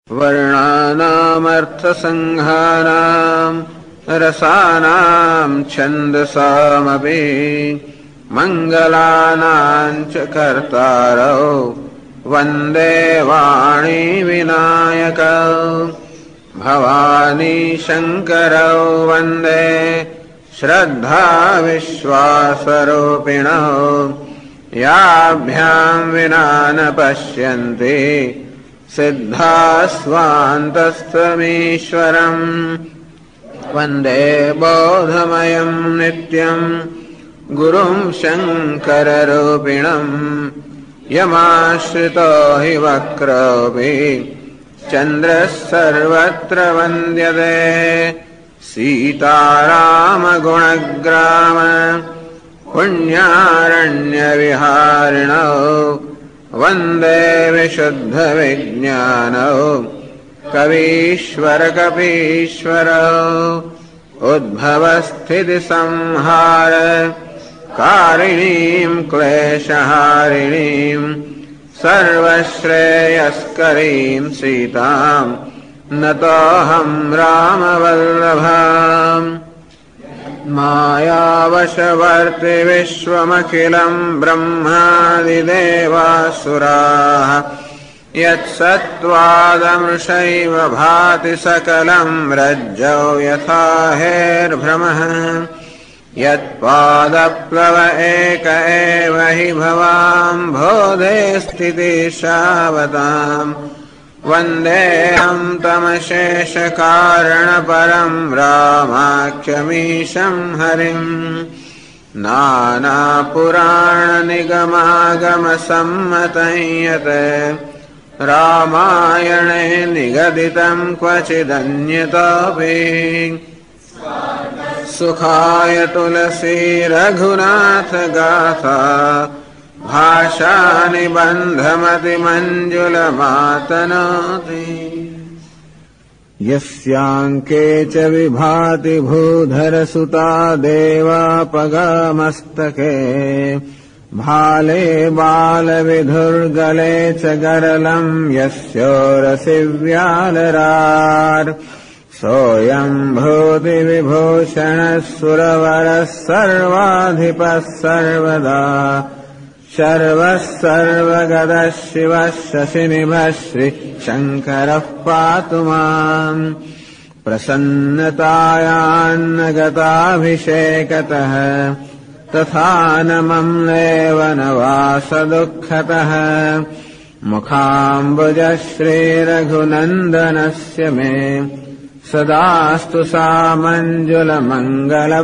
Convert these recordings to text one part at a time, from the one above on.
वर्णानामर्थसङ्घानाम् रसानाम् छन्दसामपि मङ्गलानाम् च कर्तारौ वन्दे वाणी विनायकौ भवानी शङ्करौ वन्दे श्रद्धा विश्वासरूपिणौ याभ्याम् विना न पश्यन्ति सिद्धास्वान्तस्थमीश्वरम् वन्दे बोधमयम् नित्यम् गुरुं शङ्कररूपिणम् यमाश्रितो हि वक्रोऽपि चन्द्रः सर्वत्र वन्द्यते सीतारामगुणग्राम पुण्यारण्यविहारिणौ वन्दे विशुद्धविज्ञानौ कवीश्वरकपीश्वरौ उद्भवस्थितिसंहार कारिणीम् क्लेशहारिणीम् सर्वश्रेयस्करीम् सीताम् नतोऽहम् रामवल्लभाम् मायावशवर्ति विश्वमखिलम् ब्रह्मादिदेवासुराः यत्सत्त्वादमृषैव भाति सकलम् रज्जौ यथा हेर्भ्रमः यत्पादप्लव एक एव हि भवाम् बोधे स्थितिशावताम् वन्देऽहम् तमशेषकारणपरम् रामाख्यमीशम् हरिम् नानापुराणनिगमागमसम्मतं यत् रामायणे निगदितम् क्वचिदन्यतोऽपि सुखाय तुलसी रघुनाथ गाथा भाषानिबन्धमतिमञ्जुलमातनोति यस्याङ्के च विभाति भूधरसुता देवापगामस्तके भाले बालविधुर्गले च गरलम् यस्योरसि व्यालरार् सोऽयम् भूतिविभूषणः सुरवरः सर्वाधिपः सर्वदा शर्वः सर्वगतः शिवः शशिनिभः श्रीशङ्करः पातु माम् प्रसन्नतायान्नगताभिषेकतः तथा न मम्लेव न वासदुःखतः मुखाम्बुजः श्रीरघुनन्दनस्य मे सदास्तु सामञ्जुलमङ्गल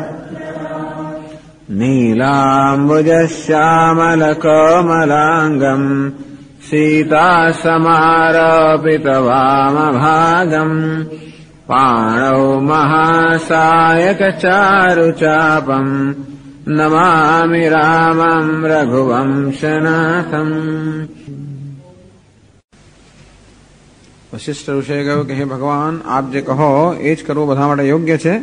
नीलाम्बुजश्यामलकोमलाङ्गम् सीतासमारोपितवामभागम् पाणौ महासायकचारुचापम् नमामि रामम् रघुवंशनाथम्। વશિષ્ઠ ઋષિએ કહ્યું કે હે ભગવાન, આપ જે કહો એ જ કરવું બધા માટે યોગ્ય છે,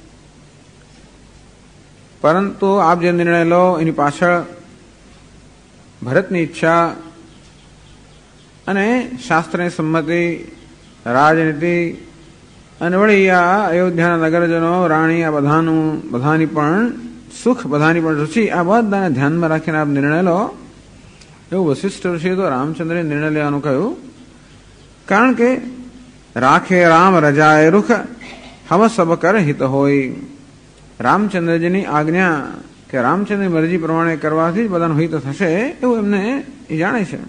પરંતુ આપ જે નિર્ણય લો એની પાછળ ભરતની ઈચ્છા અને શાસ્ત્રની સંમતિ, રાજનીતિ અને વળી આ અયોધ્યાના નગરજનો, રાણી, આ બધાની પણ સુખ, બધાની પણ રુચિ, આ બધાને ધ્યાનમાં રાખીને આપ નિર્ણય લો, એવું વશિષ્ઠ ઋષિએ તો રામચંદ્રે નિર્ણય લેવાનું કહ્યું. કારણ કે રાખે રામ રજાએ રૂખ હવ સબ કર હિત હોય. રામચંદ્રજીની આજ્ઞા કે રામચંદ્રની મરજી પ્રમાણે કરવાથી જ બધાનું હિત થશે એવું એમને એ જાણે છે.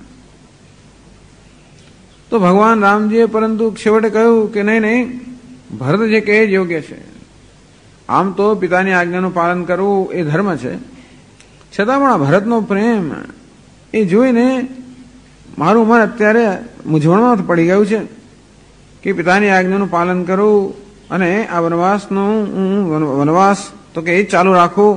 તો ભગવાન રામજીએ પરંતુ છેવટે કહ્યું કે નહીં નહીં, ભરત જે કહે જ યોગ્ય છે. આમ તો પિતાની આજ્ઞાનું પાલન કરવું એ ધર્મ છે, છતાં પણ આ ભરતનો પ્રેમ એ જોઈને મારું મન અત્યારે મૂંઝવણમાં પડી ગયું છે કે પિતાની આજ્ઞાનું પાલન કરું અને આ વનવાસ તો કે એ ચાલુ રાખું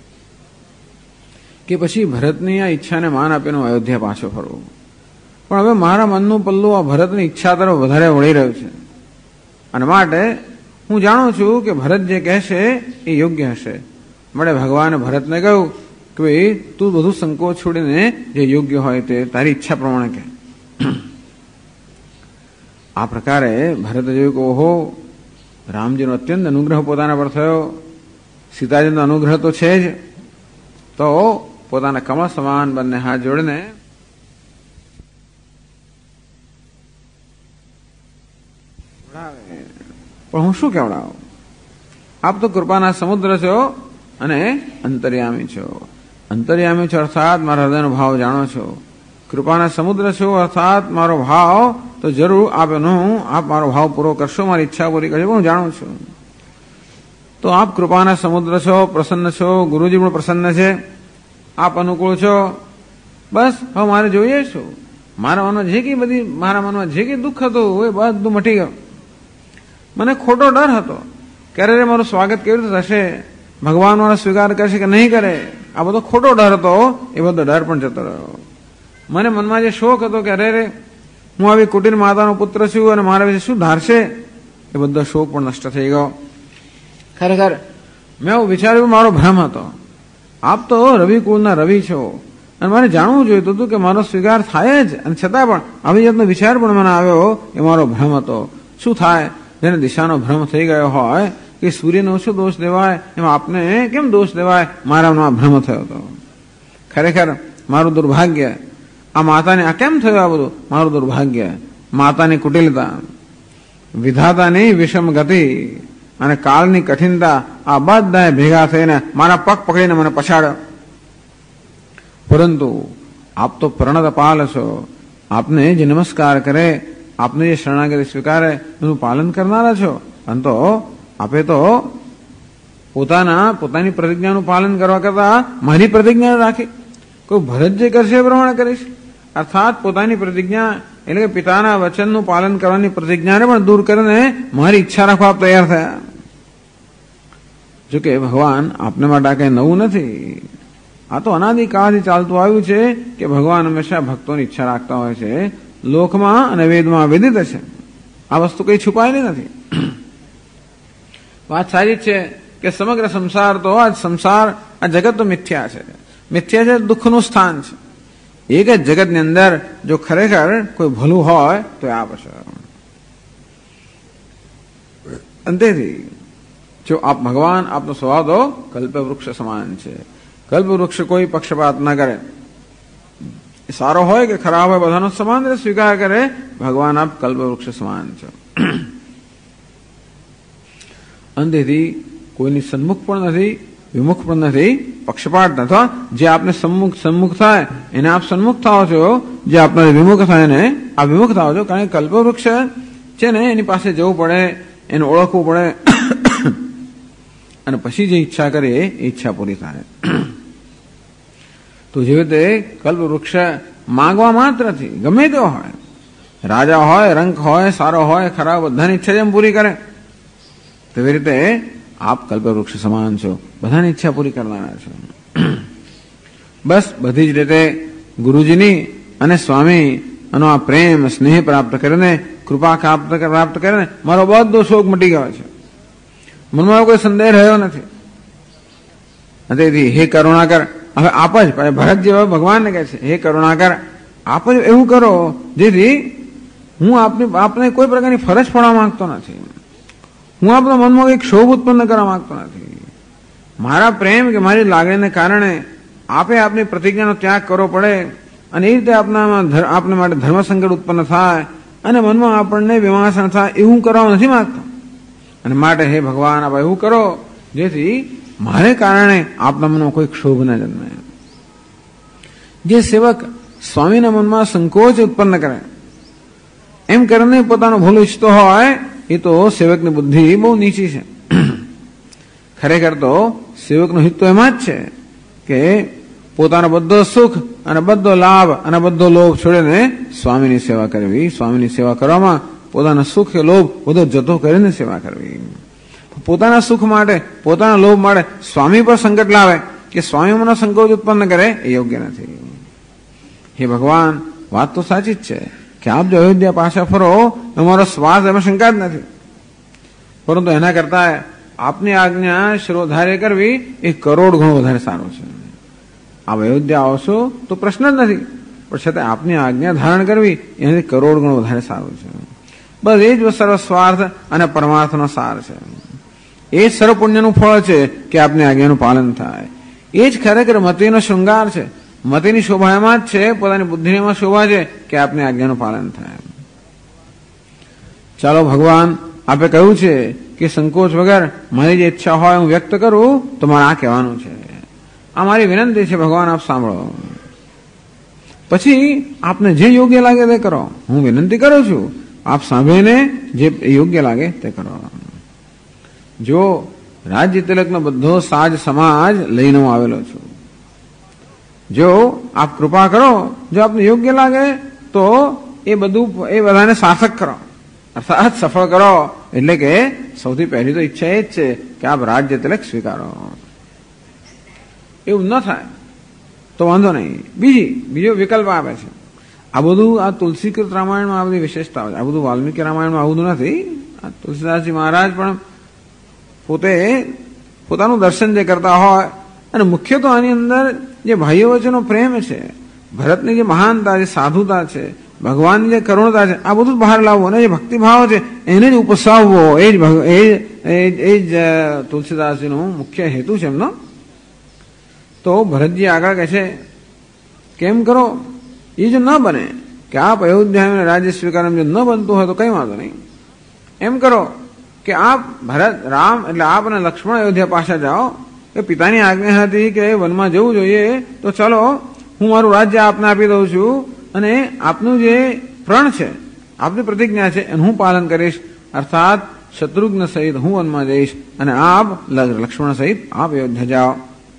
કે પછી ભરતની આ ઈચ્છાને માન આપીને અયોધ્યા પાછો ફરવું. પણ હવે મારા મનનું પલ્લું આ ભરતની ઈચ્છા તરફ વધારે વળી રહ્યું છે અને માટે હું જાણું છું કે ભરત જે કહેશે એ યોગ્ય હશે. મળે ભગવાને ભરતને કહ્યું કે ભાઈ તું બધું સંકોચ છોડીને જે યોગ્ય હોય તે તારી ઈચ્છા પ્રમાણે કહે. આ પ્રકારે ભરત જોયું કે ઓહો, રામજીનો અત્યંત અનુગ્રહ પોતાના પર થયો, સીતાજીનો અનુગ્રહ તો છે જ, તો પોતાના કમળ સમાન બંને હાથ જોડીને પણ હું શું કહેવડાવું? આપ તો કૃપાના સમુદ્ર છો અને અંતર્યામી છો. અંતર્યામી છો અર્થાત મારા હૃદયનો ભાવ જાણો છો. કૃપાના સમુદ્ર છો અર્થાત મારો ભાવ તો જરૂર આપ મારો ભાવ પૂરો કરશો, મારી ઈચ્છા પૂરી કરશો, હું જાણું છું. તો આપ કૃપાના સમુદ્ર છો, પ્રસન્ન છો, ગુરુજી પણ પ્રસન્ન છે, આપ અનુકૂળ છો. બસ હવે મારે જોઈએ છું, મારા મનમાં જે કંઈ દુઃખ હતું એ બધું મટી ગયું. મને ખોટો ડર હતો કે અરે મારું સ્વાગત કેવી રીતે થશે, ભગવાન મારો સ્વીકાર કરશે કે નહીં કરે, આ બધો ખોટો ડર હતો. એ બધો ડર પણ જતો રહ્યો. મને મનમાં જે શોખ હતો કે અરે હું આવી કુટીર માતાનો પુત્ર છું અને મારા વિશે શું ધારશે, એ બધો શોખ પણ નષ્ટ થઈ ગયો. ખરેખર મેં એવું વિચાર્યું, મારો ભ્રમ હતો. આપ તો રવિ કુળના રવિ છો અને મારે જાણવું જોઈતું હતું કે મારો સ્વીકાર થાય જ, અને છતાં પણ આવી જાતનો વિચાર પણ મને આવ્યો, એ મારો ભ્રમ હતો. શું થાય જેને દિશાનો ભ્રમ થઈ ગયો હોય કે સૂર્યનો શું દોષ દેવાય, એમાં આપને કેમ દોષ દેવાય? મારામાં ભ્રમ થયો હતો. ખરેખર મારું દુર્ભાગ્ય. આ માતાને આ કેમ થયું? આ બધું મારું દુર્ભાગ્ય, માતાની કુટિલતા, વિધાતાની વિષમ ગતિ અને કાળની કઠિનતા, આ બધા ભેગા થઈને મારા પગ પકડીને મને પછાડ્યો. પરંતુ આપ તો પ્રણત પાલ છો. આપને જે નમસ્કાર કરે, આપને જે શરણાગતિ સ્વીકારે એનું પાલન કરનારા છો. અને તો આપે તો પોતાની પ્રતિજ્ઞાનું પાલન કરવા કરતા મારી પ્રતિજ્ઞા રાખી. કોઈ ભરત જે કરશે એ પ્રમાણે કરીશ. અર્થાત પોતાની પ્રતિજ્ઞા એટલે કે પિતાના વચનનું પાલન કરવાની પ્રતિજ્ઞાને પણ દૂર કરીને મારી ઈચ્છા રાખવા તૈયાર થયા. જોકે ભગવાન આપને માટે આ કઈ નવું નથી. આ તો અનાદિકાળથી ચાલતું આવ્યું છે કે ભગવાન હંમેશા ભક્તોની ઈચ્છા રાખતા હોય છે. લોકમાં અને વેદમાં વિદિત છે. આ વસ્તુ કઈ છુપાયેલી નથી. વાત સારી છે કે સમગ્ર સંસાર તો આ જગત તો મિથ્યા છે. મિથ્યા છે, દુઃખનું સ્થાન છે. એક જ જગતની અંદર જો ખરેખર કોઈ ભલું હોય તો આ છે. અંતેથી જો આપ ભગવાન, આપનો સ્વભાવ તો કલ્પવૃક્ષ સમાન છે. કલ્પવૃક્ષ કોઈ પક્ષપાત ન કરે, સારો હોય કે ખરાબ હોય બધાનો સમાન રીતે સ્વીકાર કરે. ભગવાન આપ કલ્પવૃક્ષ સમાન છે. અંતેથી કોઈની સન્મુખ પણ નથી, વિમુખ પણ નથી, પક્ષપાત નથી. જે આપને સન્મુખ થાય એને આપ સન્મુખ થાઓ છો, જે આપને વિમુખ થાય એને આપ વિમુખ થાઓ છો. કારણ કે કલ્પવૃક્ષ છે ને એની પાસે જવું પડે, એને ઓળખવું પડે અને પછી જે ઈચ્છા કરે એ ઈચ્છા પૂરી થાય. તો જેવી રીતે કલ્પવૃક્ષ માંગવા માત્રથી ગમે તેવો હોય, રાજા હોય, રંક હોય, સારો હોય, ખરાબ, બધાની ઈચ્છા જેમ પૂરી કરે, તેવી રીતે આપ કલ્પવૃક્ષ સમાન છો, બધાની ઈચ્છા પૂરી કરનારા છો. બસ બધી જ રીતે ગુરુજીની અને સ્વામી એનો આ પ્રેમ સ્નેહ પ્રાપ્ત કરીને, કૃપા પ્રાપ્ત કરીને મારો બધો શોક મટી ગયો છે. મનમાં કોઈ સંદેહ રહ્યો નથી. તેથી હે કરુણાકર, હવે આપ જ ભરત જેવા ભગવાનને કહે છે, હે કરુણાકર આપ જ એવું કરો જેથી હું આપને કોઈ પ્રકારની ફરજ પડવા માંગતો નથી. હું આપણા મનમાં કોઈ ક્ષોભ ઉત્પન્ન કરવા માંગતો નથી. મારા પ્રેમ કે મારી લાગણીને કારણે આપની પ્રતિજ્ઞાનો ત્યાગ કરવો પડે અને એ રીતે આપને માટે ધર્મસંકટ ઉત્પન્ન થાય અને મનમાં આપણને વિમર્શન થાય, એવું કરવા નથી માંગતો. અને માટે હે ભગવાન આપ એવું કરો જેથી મારે કારણે આપના મનમાં કોઈ ક્ષોભ ન જન્મે. જે સેવક સ્વામીના મનમાં સંકોચ ઉત્પન્ન કરે એમ કરીને પોતાનું ભલું ઈચ્છતો હોય, એ તો સેવકની બુદ્ધિ બહુ નીચી છે. ખરેખર તો સેવકનું હિત તો એમાં જ છે કે પોતાનો બધો સુખ અને બધો લાભ અને બધો લોભ છોડીને સ્વામીની સેવા કરવી. સ્વામીની સેવા કરવામાં પોતાના સુખ કે લોભ બધો જતો કરીને સેવા કરવી. પોતાના સુખ માટે, પોતાના લોભ માટે સ્વામી પર સંકટ લાવે કે સ્વામી મને સંકોચ ઉત્પન્ન કરે, એ યોગ્ય નથી. હે ભગવાન, વાત તો સાચી જ છે કે આપ જો અયોધ્યા પાછા ફરો, અમારો સ્વાર્થ એમાં શંકા જ નથી. પરંતુ એના કરતા આપની આજ્ઞા શિરોધાર્ય કરવી એ કરોડ ગણો વધારે સારું છે. આપ અયોધ્યા આવશો તો પ્રશ્ન જ નથી, પણ છતાં આપની આજ્ઞા ધારણ કરવી એનાથી કરોડ ગણો વધારે સારું છે. બસ એ જ સર્વસ્વાર્થ અને પરમાર્થનો સાર છે. એ જ સર્વ પુણ્યનું ફળ છે કે આપની આજ્ઞાનું પાલન થાય. એ જ ખરેખર મતિનો શૃંગાર છે. મતિની શોભા એમાં જ છે, પોતાની બુદ્ધિની એમાં શોભા છે કે આપની આજ્ઞાનું પાલન થાય. ચાલો ભગવાન આપે કહ્યું છે કે સંકોચ વગર મારી જે ઈચ્છા હોય હું વ્યક્ત કરું તો મારે આ કહેવાનું છે. આ મારી વિનંતી છે, ભગવાન આપ સાંભળો. પછી આપને જે યોગ્ય લાગે તે કરો. હું વિનંતી કરું છું, આપ સાંભળીને જે યોગ્ય લાગે તે કરો. જો રાજ્ય તિલકનો બધો સાજ સમાજ લઈને હું આવેલો છું. જો આપ કૃપા કરો, જો આપને યોગ્ય લાગે તો એ બધાને સાર્થક કરો, અર્થાત સફળ કરો. એટલે કે સૌથી પહેલી તો ઈચ્છા એ જ છે કે આપ રાજ્ય તિલક સ્વીકારો. એવું ન થાય તો વાંધો નહીં, બીજો વિકલ્પ આપે છે. આ બધું આ તુલસીકૃત રામાયણમાં આ બધી વિશેષતાઓ છે. આ બધું વાલ્મીકી રામાયણમાં આવું નથી. આ તુલસીદાસજી મહારાજ પણ પોતે પોતાનું દર્શન જે કરતા હોય, અને મુખ્ય તો આની અંદર જે ભાઈઓ વચ્ચેનો પ્રેમ છે, ભરતની જે મહાનતા છે, સાધુતા છે, ભગવાનની જે કરુણતા છે, આ બધું બહાર લાવવું અને જે ભક્તિભાવ છે એને જ ઉપસાવવો, એ જ તુલસીદાસજીનો મુખ્ય હેતુ છે એમનો. તો ભરતજી આગળ કહે છે કેમ કરો, એ જો ન બને કે આપ અયોધ્યા રાજ્ય સ્વીકાર જો ન બનતું હોય તો કઈ વાંધો નહીં. એમ કરો કે આપ ભરત રામ એટલે આપ અને લક્ષ્મણ અયોધ્યા પાછા જાઓ, કે પિતાની આજ્ઞા હતી કે વનમાં જવું જોઈએ, તો ચલો હું મારું રાજ્ય આપને આપી દઉં છું, અને આપનું જે પ્રણ છે, આપની પ્રતિજ્ઞા છે એનું હું પાલન કરીશ. અર્થાત શત્રુઘ્ન સહિત હું વનમાં જઈશ અને આપ લક્ષ્મણ સહિત આપ અયોધ્યા જાઓ.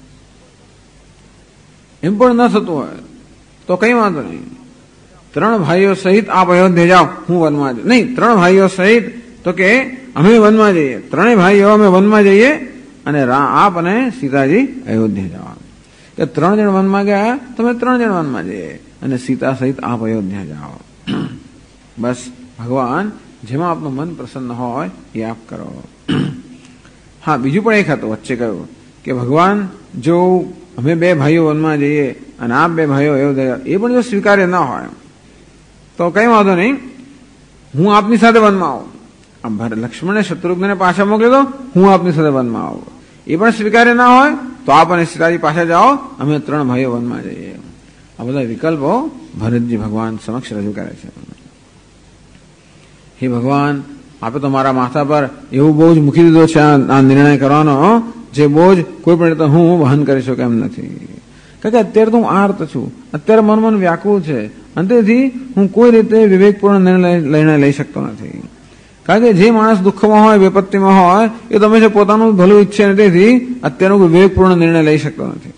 એમ પણ ન થતું હોય તો કઈ વાંધો નહીં, 3 ભાઈઓ સહિત આપ અયોધ્યા જાઓ, હું વનમાં નહીં. 3 ભાઈઓ સહિત તો કે અમે વનમાં જઈએ, 3 ભાઈઓ અમે વનમાં જઈએ અને આપ અને સીતાજી અયોધ્યા જાઓ. કે 3 જણ વનમાં ગયા, તમે 3 જણ વનમાં જઈએ અને સીતા સહિત આપ અયોધ્યા જાઓ. બસ ભગવાન જેમાં આપનું મન પ્રસન્ન હોય એ આપ કરો. હા, બીજું પણ એક હતું વચ્ચે કહ્યું કે ભગવાન જો અમે 2 ભાઈઓ વનમાં જઈએ અને આપ 2 ભાઈઓ અયોધ્યા, એ પણ જો સ્વીકાર્ય ન હોય તો કઈ વાંધો નહીં, હું આપની સાથે વનમાં આવું. લક્ષ્મણે શત્રુઘ્નને પાછા મોકલી દો, હું આપની સાથે વનમાં આવું. એ પણ સ્વીકાર્ય ના હોય તો આપ અને સીતાજી પાછા જાઓ, અમે 3 ભાઈઓ વનમાં જઈએ. આ બધા વિકલ્પો ભરતજી ભગવાન સમક્ષ રજૂ કરે છે. હે ભગવાન, આપે તો મારા માથા પર એવું બોજ મૂકી દીધો છે આ નિર્ણય કરવાનો, જે બોજ કોઈ પણ રીતે હું વહન કરી શકું એમ નથી. કારણ કે અત્યારે તો હું આર્ત છું, અત્યારે મન વ્યાકુળ છે, અને તેથી હું કોઈ રીતે વિવેકપૂર્ણ નિર્ણય લઈ શકતો નથી. કારણ કે જે માણસ દુઃખમાં હોય, વિપત્તિમાં હોય, એ તમે જે પોતાનું ભલું ઈચ્છે ને, તેથી અત્યારે હું વિવેકપૂર્ણ નિર્ણય લઈ શકતો નથી.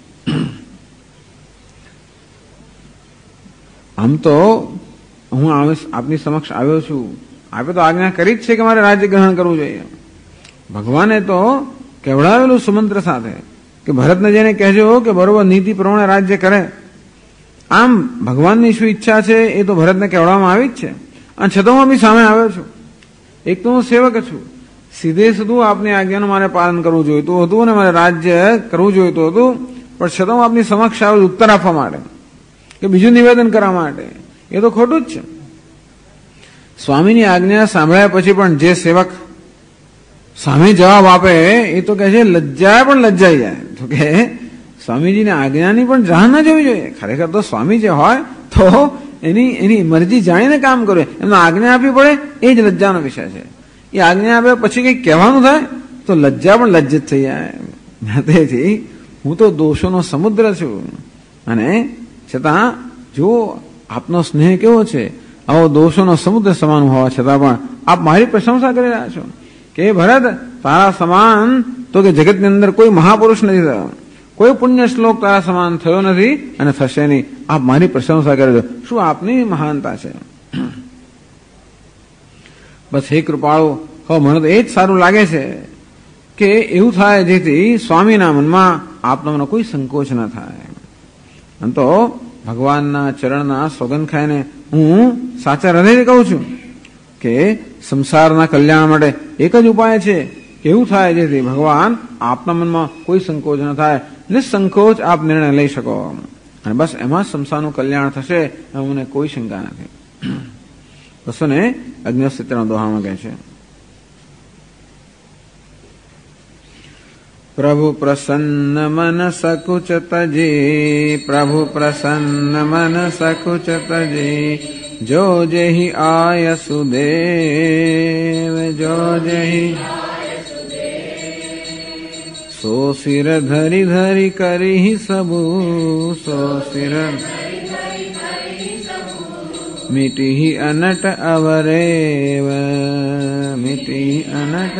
આમ તો હું આપની સમક્ષ આવ્યો છું, આપે તો આજ્ઞા કરી જ છે કે મારે રાજ્ય ગ્રહણ કરવું જોઈએ. ભગવાને તો કહેવડાવેલું સુમંત્ર સાથે કે ભરતને જેને કહેજો કે બરોબર નીતિ પ્રમાણે રાજ્ય કરે. આમ ભગવાનની શું ઈચ્છા છે એ તો ભરતને કહેવામાં આવી જ છે, અને છતાં હું બી સામે આવ્યો છું. એક તો હું સેવક છું, સીધે સીધું આપની આજ્ઞાનું મારે પાલન કરવું જોઈતું હતું અને મારે રાજ્ય કરવું જોઈતું હતું, પણ છતાં હું આપની સમક્ષ આવ્યો ઉત્તર આપવા માટે કે બીજું નિવેદન કરવા માટે. એ તો ખોટું જ છે. સ્વામીની આજ્ઞા સાંભળ્યા પછી પણ જે સેવક સામે જવાબ આપે એ તો કહે છે લજ્જાય પણ લજ્જાઈ જાય. તો કે સ્વામીજીની આજ્ઞાની પણ જાણ ના જવી જોઈએ. ખરેખર તો સ્વામી જે હોય તો એની મરજી જાણીને કામ કરે, એમને આજ્ઞા આપવી પડે એ જ લજ્જાનો વિષય છે. એ આજ્ઞા આપ્યા પછી કંઈક કહેવાનું થાય તો લજ્જા પણ લજ્જિત થઈ જાય. તેથી હું તો દોષોનો સમુદ્ર છું, અને છતાં જો આપનો સ્નેહ કેવો છે, આવો દોષોનો સમુદ્ર સમાન હોવા છતાં પણ આપ મારી પ્રશંસા કરી રહ્યા છો કે ભરત, તારા સમાન તો કે જગતની અંદર કોઈ મહાપુરુષ નથી થયો, કોઈ પુણ્ય શ્લોક તારા સમાન થયો નથી અને થશે નહીં. આપ મારી પ્રશંસા કરજો, શું આપની મહાનતા છે. બસ હે કૃપાળુ, હવે મને તો એ જ સારું લાગે છે કે એવું થાય જેથી સ્વામીના મનમાં આપનો કોઈ સંકોચ ન થાય. આમ તો ભગવાનના ચરણના સોગંદ ખાઈને હું સાચા હૃદયથી કહું છું કે સંસારના કલ્યાણ માટે એક જ ઉપાય છે કે એવું થાય જેથી ભગવાન આપના મનમાં કોઈ સંકોચ ન થાય, નિસંકોચ આપ નિર્ણય લઈ શકો, અને બસ એમાં સંસારનું કલ્યાણ થશે એમાં મને કોઈ શંકા નથી. બસોને 71 દોહામાં કહે છે. પ્રભુ પ્રસન્ન મન સકુચ તજી, પ્રભુ પ્રસન્ન મન સકુચ તજી, જો જેહી આય સુદેવ, જો જેહી સો સિર ધરી ધરી કરી સબુ, સો સિર મિટી અનટ અવરેવ, મિટી અનટ.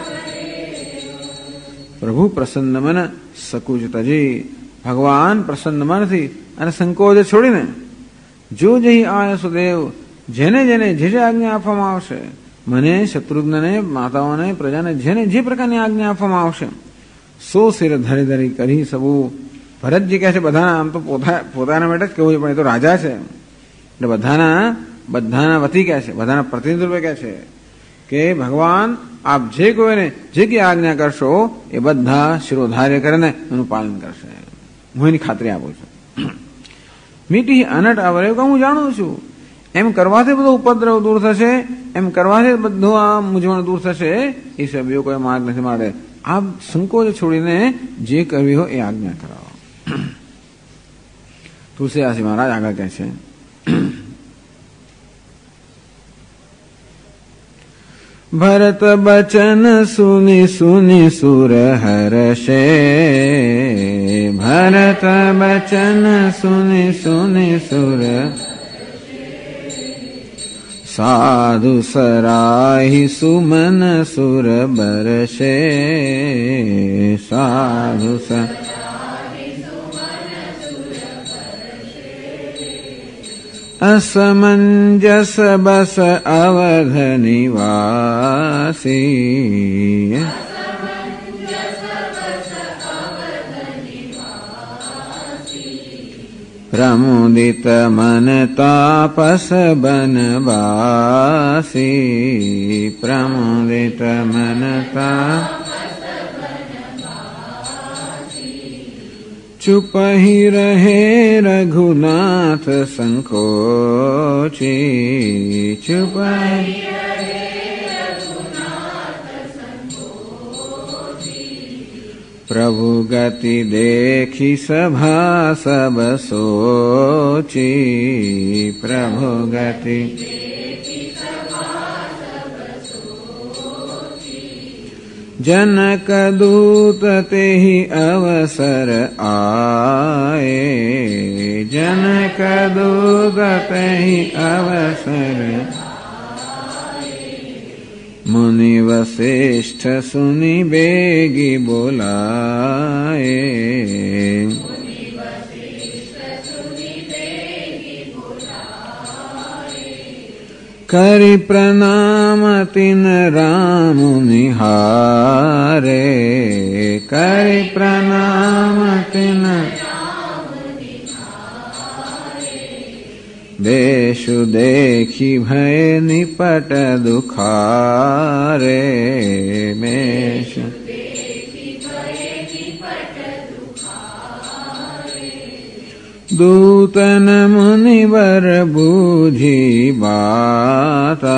પ્રભુ પ્રસન્ન મન સકુચ તજી, ભગવાન પ્રસન્ન મનથી અને સંકોચ છોડીને જો જઈ આય સુદેવ, જેને જેને જે જે આજ્ઞા આપવામાં આવશે, મને શત્રુઘ્નને માતાઓને પ્રજાને જેને જે પ્રકારની આજ્ઞા આપવામાં આવશે, સો સિર ધરી ધરી કરી સબુ. ભરતજી કહે છે બધાના, આમ તો પોતાના માટે જ કહેવું છે, પણ એ તો રાજા છે એટલે બધાના વતી કહે છે, બધાના પ્રતિનિધિ રૂપે કહે છે કે ભગવાન આપ જે કોઈને જે કઈ આજ્ઞા કરશો એ બધા શિરોધાર્ય કરીને એનું પાલન કરશે, હું એની ખાતરી આપું છું. મીઠી અનટ આવરે હું જાણું છું, એમ કરવાથી બધો ઉપદ્રવ દૂર થશે, એમ કરવાથી બધું આ મૂંઝવણ દૂર થશે, એ સભ્યો કોઈ માર્ગ નથી. માટે આપ સંકોચ છોડીને જે કરવી હોય એ આજ્ઞા કરાવો. તુલસીદાસજી મહારાજ આગળ કહે છે, ભરત બચન સુની સુની સુર હર્ષે, ભરત બચન સુની સુની સુર, સાધુ સરાહી સુમન સુર બરસે, સાધુ असमंजस बस अवध निवासी, प्रमुदित मन तापस बनवासी, प्रमुदित मन चुप ही रहे रघुनाथ संकोची, चुप ही रहे रघुनाथ संकोची, प्रभु गति देखी सभा सब सोची, प्रभु गति जनक दूत ते ही अवसर आए, जनक दूत ते ही अवसर आए, मुनि वशिष्ठ सुनी बेगी बोलाए, करि प्रणाम तिन राम निहारे, करि प्रणाम तिन देशु देखी भय निपट दुखारे, बेशु दूतन मुनिवर बूझी बाता,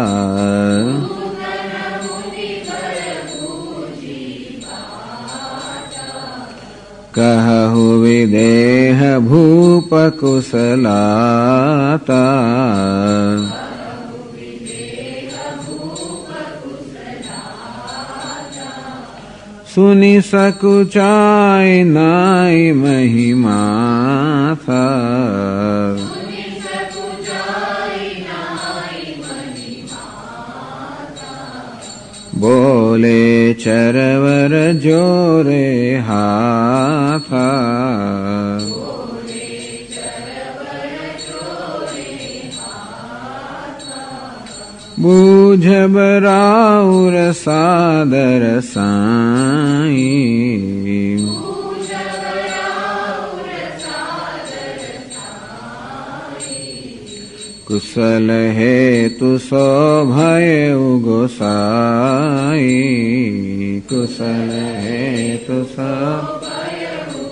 कहु विदेह भूप कुशलाता, सुनि सकुचाय नाई महिमा था, बोले चरवर जोरे हाथा, बूझ बराउर सादर साई, कुशल है तु सो भय गोसाई, कुशल है तु सो.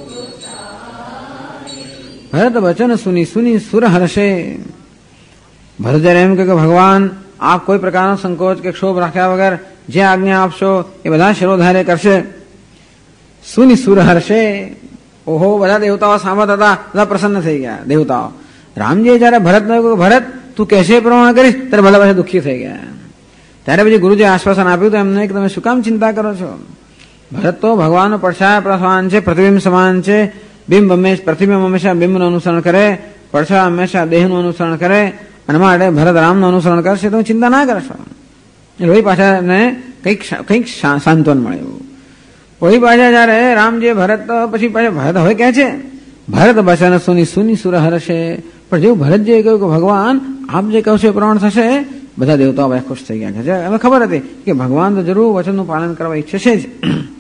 भरत वचन सुनी सुनी सुर हर्षे, ભરત જયારે એમ કે ભગવાન આપ કોઈ પ્રકારનો સંકોચ કે ક્ષોભ રાખ્યા વગર જે આજ્ઞા આપશો એ બધા શિરોધાર્ય કરશે. સુની સુર હર્ષે. ઓહો, બધા દેવતાઓ સામત હતા, બધા પ્રસન્ન થઈ ગયા દેવતાઓ. રામજીએ જયારે ભરતને કહ્યું ભરત તું કહેશે એ પ્રમાણે કરીશ, ત્યારે બધા પાછા દુઃખી થઈ ગયા. ત્યારે પછી ગુરુજીએ આશ્વાસન આપ્યું તો એમને કે તમે શું કામ ચિંતા કરો છો? ભરત તો ભગવાનનો પડછાયા પ્રમાણ છે, પ્રતિબિંબ સમાન છે. પ્રતિબિંબ હંમેશા બિંબનું અનુસરણ કરે, પડછાયા હંમેશા દેહનું અનુસરણ કરે, અને માટે ભરત રામનું અનુસરણ કરશે તો ચિંતા ના કરશો. વળી પાછા એને કંઈક સાંત્વન મળ્યું. વળી પાછા જયારે રામજી ભરત પછી પાછા ભરત હવે કહે છે ભરત બચન સુની સુની સુર હર્ષે. પણ જેવું ભરતજીએ કહ્યું કે ભગવાન આપ જે કહો છો એ પ્રમાણ થશે, બધા દેવતાઓ બધા ખુશ થઈ ગયા છે. હવે ખબર હતી કે ભગવાન તો જરૂર વચનનું પાલન કરવા ઈચ્છે છે જ.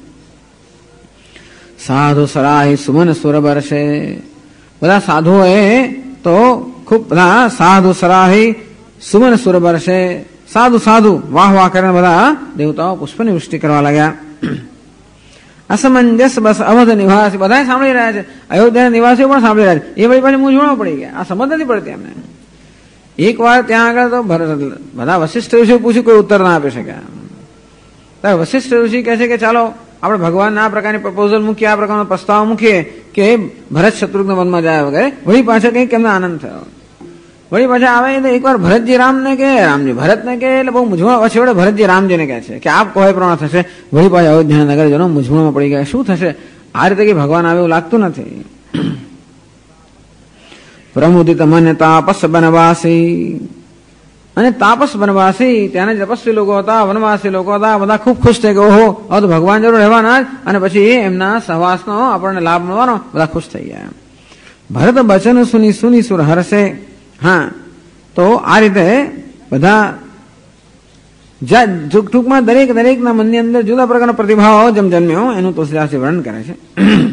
સાધુ સરાહી સુમન સુર બરસે. બધા સાધુઓએ તો ખૂબ બધા સાધુ સરાહી સુમન સુર બરસે. સાધુ સાધુ વાહ વાહ કરીને બધા દેવતાઓ પુષ્પની વૃષ્ટિ કરવા લાગ્યા. અસમંજસ બસ અવધ નિવાસી બધા સાંભળી રહ્યા છે, અયોધ્યાના નિવાસીઓ પણ સાંભળી રહ્યા છે. એ વળી પાછી મૂંઝવણમાં પડી ગયા, આ સમજ નથી પડતી એમને. એક વાર ત્યાં આગળ તો બધા વશિષ્ઠ ઋષિ પૂછ્યું, કોઈ ઉત્તર ના આપી શક્યા. વશિષ્ઠ ઋષિ કહે છે કે ચાલો આપણે ભગવાનના આ પ્રકારની પ્રપોઝલ મૂકીએ, આ પ્રકારનો પ્રસ્તાવ મૂકીએ કે ભરત શત્રુઘ્ન વનમાં જાય વગેરે. વળી પાછા કંઈક એમને આનંદ થયો. વળી પાછા આવે એટલે એકવાર ભરતજી રામને કે રામજી ભરતને કે એટલે બહુ મૂંઝવણ પછી વડે ભરતજી રામજીને કહે છે કે આપ કહો એ પ્રમાણે થશે. વળી પાછા અયોધ્યાના નગરજનો મૂંઝવણમાં પડી ગયા, શું થશે? આ રીતે કે ભગવાન આવે એવું લાગતું નથી. પ્રમુદિત મને તાપસ વનવાસી. અને તાપસ વનવાસી ત્યાંના જે તપસ્વી લોકો હતા, વનવાસી લોકો હતા, બધા ખૂબ ખુશ થઈ ગયા. ઓહો, હવે તો ભગવાન જરૂર રહેવાના જ, અને પછી એમના સહવાસનો આપણને લાભ મળવાનો, બધા ખુશ થઈ ગયા. ભરત બચન સુની સુની સુર હર્ષે. હા, તો આ રીતે બધા ટૂંકમાં દરેકના મનની અંદર જુદા પ્રકારનો પ્રતિભાવ જન્મ્યો, એનું તુલસીદાસ વર્ણન કરે છે.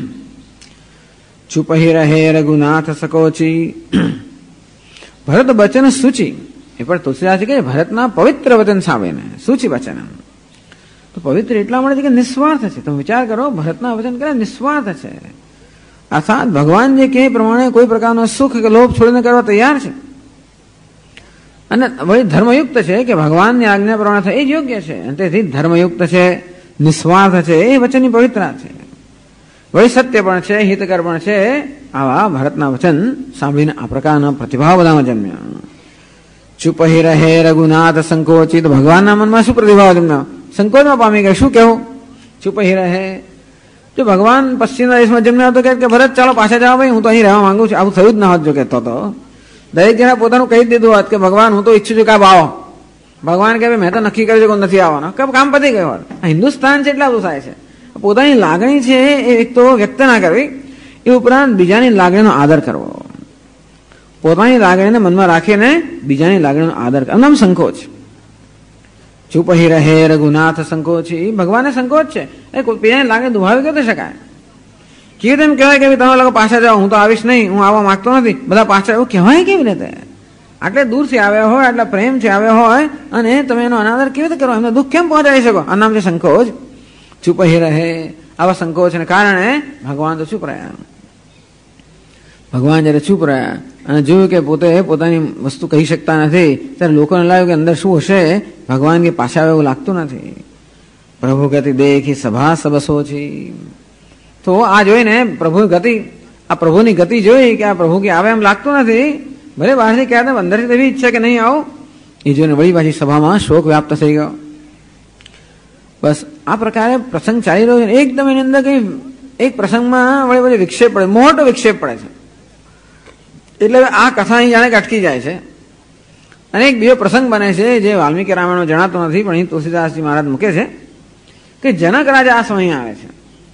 છુપહી રહે રઘુનાથ સકોચી. ભરત બચન સૂચિ. એ પણ તુલસીદાસ કહે ભરતના પવિત્ર વચન સાંભળીને સૂચિ વચન. તો પવિત્ર એટલા માટે કે નિસ્વાર્થ છે. તમે વિચાર કરો, ભરતના વચન કરે નિસ્વાર્થ છે, અર્થાત ભગવાન જે કે પ્રમાણે કોઈ પ્રકારનો સુખ કે લોભ છોડીને કરવા તૈયાર છે. અને વળી ધર્મયુક્ત છે કે ભગવાનની આજ્ઞા પ્રમાણે થાય એ જ યોગ્ય છે. અને તેથી ધર્મયુક્ત છે, નિસ્વાર્થ છે, એ વચનની પવિત્રતા છે. વળી સત્ય પણ છે, હિતકર પણ છે. આવા ભરતના વચન સાંભળીને આ પ્રકારના પ્રતિભાવ બધામાં જન્મ્યા. ચુપહી રહે રઘુનાથ સંકોચિત. ભગવાનના મનમાં શું પ્રતિભાવ જન્મ્યો? સંકોચમાં પામી ગયા. શું કહેવું? ચુપહી રહે. જો ભગવાન પશ્ચિમના દેશમાં જન્મ્યા હતો કે ભરત ચાલો પાછા જાઓ ભાઈ, હું તો અહીં રહેવા માંગુ છું, આવું થયું જ ના હોત. જો કહેતો તો દરેક જણા પોતાનું કહી દીધું હોત કે ભગવાન હું તો ઈચ્છું છું કે આપ આવો. ભગવાન કે મેં તો નક્કી કર્યું કે નથી આવવાનો, કે કામ પતી ગયું હોત. હિન્દુસ્તાન છે એટલે આવું થાય છે. પોતાની લાગણી છે એ એક તો વ્યક્ત ના કરવી, એ ઉપરાંત બીજાની લાગણીનો આદર કરવો. પોતાની લાગણીને મનમાં રાખીને બીજાની લાગણીનો આદર કરવો, નામ સંકોચ. ચૂપહી રહે રઘુનાથ સંકોચી. ભગવાનને સંકોચ છે, એ બીજાની લાગણી દુભાવી કેવી રીતે શકાય? કેવી રીતે એમ કહેવાય કે તમે લોકો પાછા જાઓ, હું તો આવીશ નહીં, હું આવવા માંગતો નથી, બધા પાછા, એવું કહેવાય કેવી રીતે? આટલે દૂરથી આવ્યા હોય, આટલા પ્રેમથી આવ્યા હોય, અને તમે એનો અનાદર કેવી રીતે કરો? એમને દુઃખ કેમ પહોંચાડી શકો? આ નામ છે સંકોચ. ચૂપહી રહે. આવા સંકોચને કારણે ભગવાન તો ચૂપ રહ્યા. ભગવાન જયારે ચૂપ રહ્યા અને જોયું કે પોતે પોતાની વસ્તુ કહી શકતા નથી, ત્યારે લોકોને લાગ્યું કે અંદર શું હશે? ભગવાન કે પાછા આવે એવું લાગતું નથી. પ્રભુ ગતિ દેખી સભા સબસોચી. તો આ જોઈને પ્રભુ ગતિ, આ પ્રભુની ગતિ જોઈ કે આ પ્રભુ કે આવે એમ લાગતું નથી. ભલે બહારથી કહેતા અંદરથી એવી ઈચ્છા કે નહીં આવું, એ જોઈને વળી પાછી સભામાં શોક વ્યાપ્ત થઈ ગયો. બસ આ પ્રકારે પ્રસંગ ચાલી રહ્યો છે. એકદમ એની અંદર કઈ એક પ્રસંગમાં વળી વળી વિક્ષેપ પડે, મોટો વિક્ષેપ પડે છે. એટલે આ કથા અહીં જાણે કે અટકી જાય છે. અને એક બીજો પ્રસંગ બને છે જે વાલ્મીકી રામાયણમાં જણાતો નથી, પણ અહીં તુલસીદાસજી મહારાજ મૂકે છે કે જનક રાજા આ સમય આવે છે.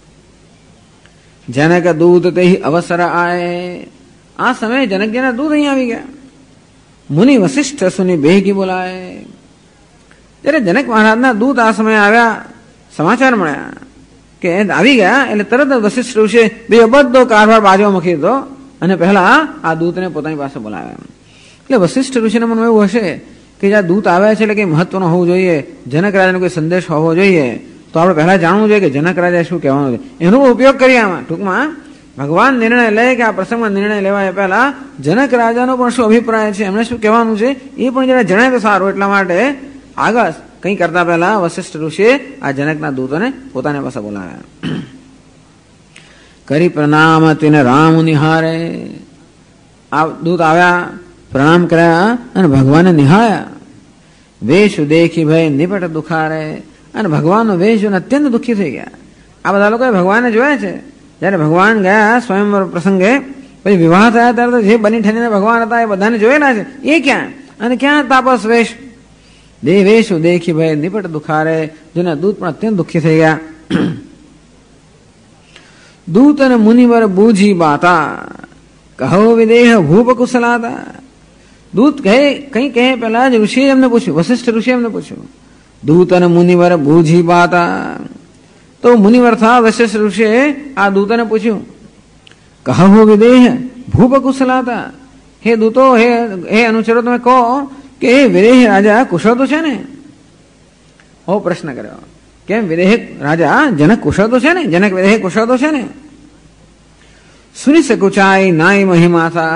જનક દૂત તે અવસર આય. આ સમયે જનકજીના દૂત અહીં આવી ગયા. મુનિ વશિષ્ઠ સુની બેહકી બોલાય. ત્યારે જનક મહારાજના દૂત આ સમયે આવ્યા, સમાચાર મળ્યા કે આવી ગયા. એટલે તરત વશિષ્ઠ ઋષિએ બીજો બધો કારભાર બાજુમાં મૂકી દીધો અને પહેલા આ દૂતને પોતાની પાસે બોલાવ્યા. એટલે વશિષ્ઠ ઋષિના મનમાં એવું હશે કે જે આ દૂત આવ્યા છે એટલે કંઈ મહત્વનો હોવું જોઈએ, જનક રાજાનો કોઈ સંદેશ હોવો જોઈએ, તો આપણે પહેલા જાણવું જોઈએ કે જનક રાજા શું કહેવાનું છે. એનો ઉપયોગ કરીએ આમાં. ટૂંકમાં ભગવાન નિર્ણય લે કે આ પ્રસંગમાં નિર્ણય લેવાય પહેલા જનક રાજાનો પણ શું અભિપ્રાય છે, એમને શું કહેવાનું છે એ પણ જરા જણાય તો સારું. એટલા માટે આગળ કંઈ કરતા પહેલા વશિષ્ઠ ઋષિએ આ જનકના દૂતોને પોતાની પાસે બોલાવ્યા. કરી પ્રણામ તેને રામ નિહારે. આ દૂત આવ્યા, પ્રણામ કર્યા અને ભગવાનને નિહાળ્યા. વેશ દેખી ભય નિપટ દુખારે. અને ભગવાનનો વેશ જોઈને અત્યંત દુઃખી થઈ ગયા. આ બધા લોકોએ ભગવાનને જોયા છે. જયારે ભગવાન ગયા સ્વયંવર પ્રસંગે, પછી વિવાહ થયા ત્યારે તો જે બની ઠણીને ભગવાન હતા એ બધાને જોયેલા છે. એ ક્યાં અને ક્યાં તાપસ વેશ. દેવેશુ દેખી ભય નિપટ દુખારે. જેના દૂત પણ અત્યંત દુઃખી થઈ ગયા. દૂત અને મુનિવર બૂજી બાતા કહો વિદેહ ભૂપ કુશલાતા. દૂત કહે કઈ કહે પેલા જ ઋષિએ એમને પૂછ્યું, વશિષ્ઠ ઋષિએ એમને પૂછ્યું, દૂત અને મુનિવર બૂજી બાતા. તો મુનિવર થા વશિષ્ઠ ઋષિએ આ દૂતને પૂછ્યું, કહો વિદેહ ભૂપ કુશલાતા. હે દૂતો, હે અનુચરો, તમે કહો કે એ વિદેહ રાજા કુશળ તો છે ને? ઓ પ્રશ્ન કર્યો, કેમ વિદેહ રાજા જનક કુશળ તો છે ને? જનક વિદેહ કુશળ તો છે ને? સુની સકુચાઈ નાય મહિમા થા.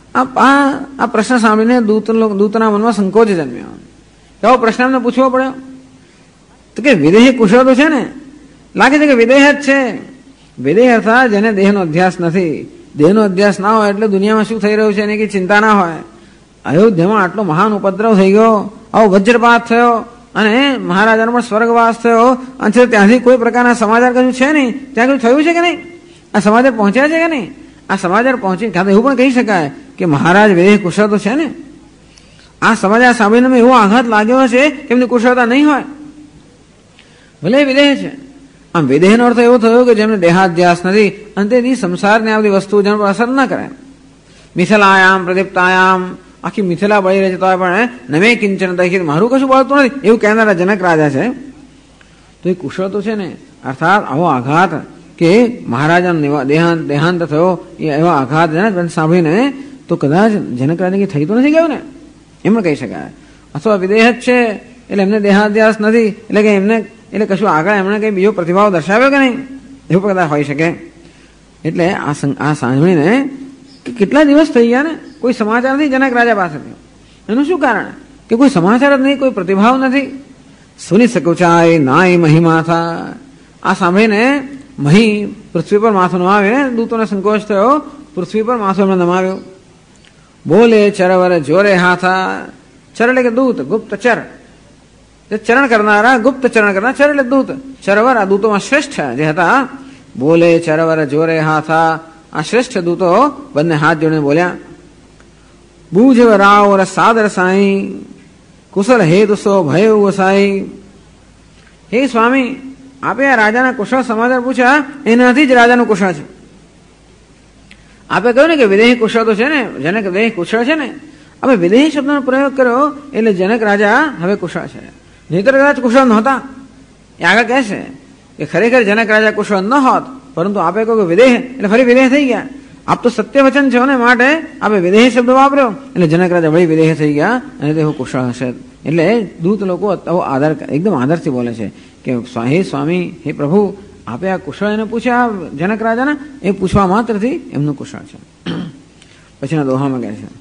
આ પ્રશ્ન સાંભળીને દૂતના મનમાં સંકોચ જન્મ્યો. એવો પ્રશ્ન એમને પૂછવો પડ્યો તો કે વિદેહ કુશળ તો છે ને? લાગે છે કે વિદેહ જ છે. વિદેહ અર્થાત જેને દેહનો અધ્યાસ નથી. દેહનો અધ્યાસ ના હોય એટલે દુનિયામાં શું થઈ રહ્યું છે એની કઈ ચિંતા ના હોય. અયોધ્યામાં આટલો મહાન ઉપદ્રવ થઈ ગયો, આવો વજ્રપાત થયો અને મહારાજાનો પણ સ્વર્ગવાસ થયો, અને ત્યાંથી કોઈ પ્રકારના સમાચાર કશું છે નહીં. ત્યાં કશું થયું છે કે નહીં? આ સમાચાર પહોંચ્યા છે કે નહીં? આ સમાચાર પહોંચી કાં તો એવું પણ કહી શકાય કે મહારાજ વિદેહ કુશળ તો છે ને. આ સમાચાર સાંભળીને એવો આઘાત લાગ્યો હશે કે એમની કુશળતા નહીં હોય. ભલે વિદેહ છે, આમ વિદેહનો અર્થ એવો થયો કે જેમને દેહાધ્યાસ નથી અને તેથી સંસારની આ બધી વસ્તુઓ જેના પર અસર ન કરે. મિથિલાયામ પ્રદીપ્તાયામ, આખી મિથિલા બળી રહી છે તો પણ નમે કિંચન દખી, મારું કશું બળતું નથી એવું કહેનારા જનક રાજા છે. તો એ કુશળ તો છે ને. અર્થાત આવો આઘાત કે મહારાજાનો દેહાંત થયો એ એવો આઘાત સાંભળીને તો કદાચ જનક રાજા કઈ થઈ તો નથી ગયું ને, એમ કહી શકાય. અથવા વિદેહ જ છે એટલે એમને દેહાધ્યાસ નથી એટલે કે એમને એટલે કશું આગળ એમણે કઈ બીજો પ્રતિભાવ દર્શાવ્યો કે નહીં, એવું પણ કદાચ હોઈ શકે. એટલે આ સાંભળીને કેટલા દિવસ થઈ ગયા ને કોઈ સમાચાર નથી જનક રાજા પાસેથી. એનું શું કારણ કે કોઈ સમાચાર જ નહીં, કોઈ પ્રતિભાવ નથી. સુની સકુચાય નાય મહિમા થા. આ સાંભળીને મહી પૃથ્વી પર માથું નમાવીને દૂતોને સંકોચ થયો, પૃથ્વી પર માથું એમણે નમાવ્યું. બોલે ચરવર જોરે હાથા. ચર એટલે કે દૂત, ગુપ્ત ચર, ચરણ કરનારા, ગુપ્ત ચરણ કરનારા. ચર એટલે દૂત. ચરવર આ દૂતોમાં શ્રેષ્ઠ જે હતા. બોલે ચરવર જોરે હાથા. આ શ્રેષ્ઠ દૂતો બંને હાથ જોડીને બોલ્યા, બૂજવ રાવ સાદર સાઈ કુશલ હેતુ સો ભય વસાઈ. હે સ્વામી, આપે આ રાજાના કુશળ સમાચાર પૂછ્યા, એનાથી જ રાજાનું કુશળ છે. આપે કહ્યું ને કે વિદેહી કુશળ તો છે ને, જનક વિદેહી કુશળ છે ને. હવે વિદેહી શબ્દનો પ્રયોગ કર્યો એટલે જનક રાજા હવે કુશળ છે. નહીતર કદાચ કુશળ નહોતા. એ આગળ કહે છે કે ખરેખર જનક રાજા કુશળ ન હોત, પરંતુ આપે કહ્યું કે વિદેહ એટલે ફરી વિદેહ થઈ ગયા. આપ તો સત્ય વચન છો ને, માટે આપે વિદેહી શબ્દ વાપર્યો એટલે જનક રાજા વળી વિદેહ થઈ ગયા અને તે કુશળ હશે. એટલે દૂત લોકો આદર એકદમ આદરથી બોલે છે કે હે સ્વામી, હે પ્રભુ, આપે આ કુશળ એને પૂછ્યા જનક રાજાને, એ પૂછવા માત્રથી એમનું કુશળ છે. પછીના દોહામાં કહે છે,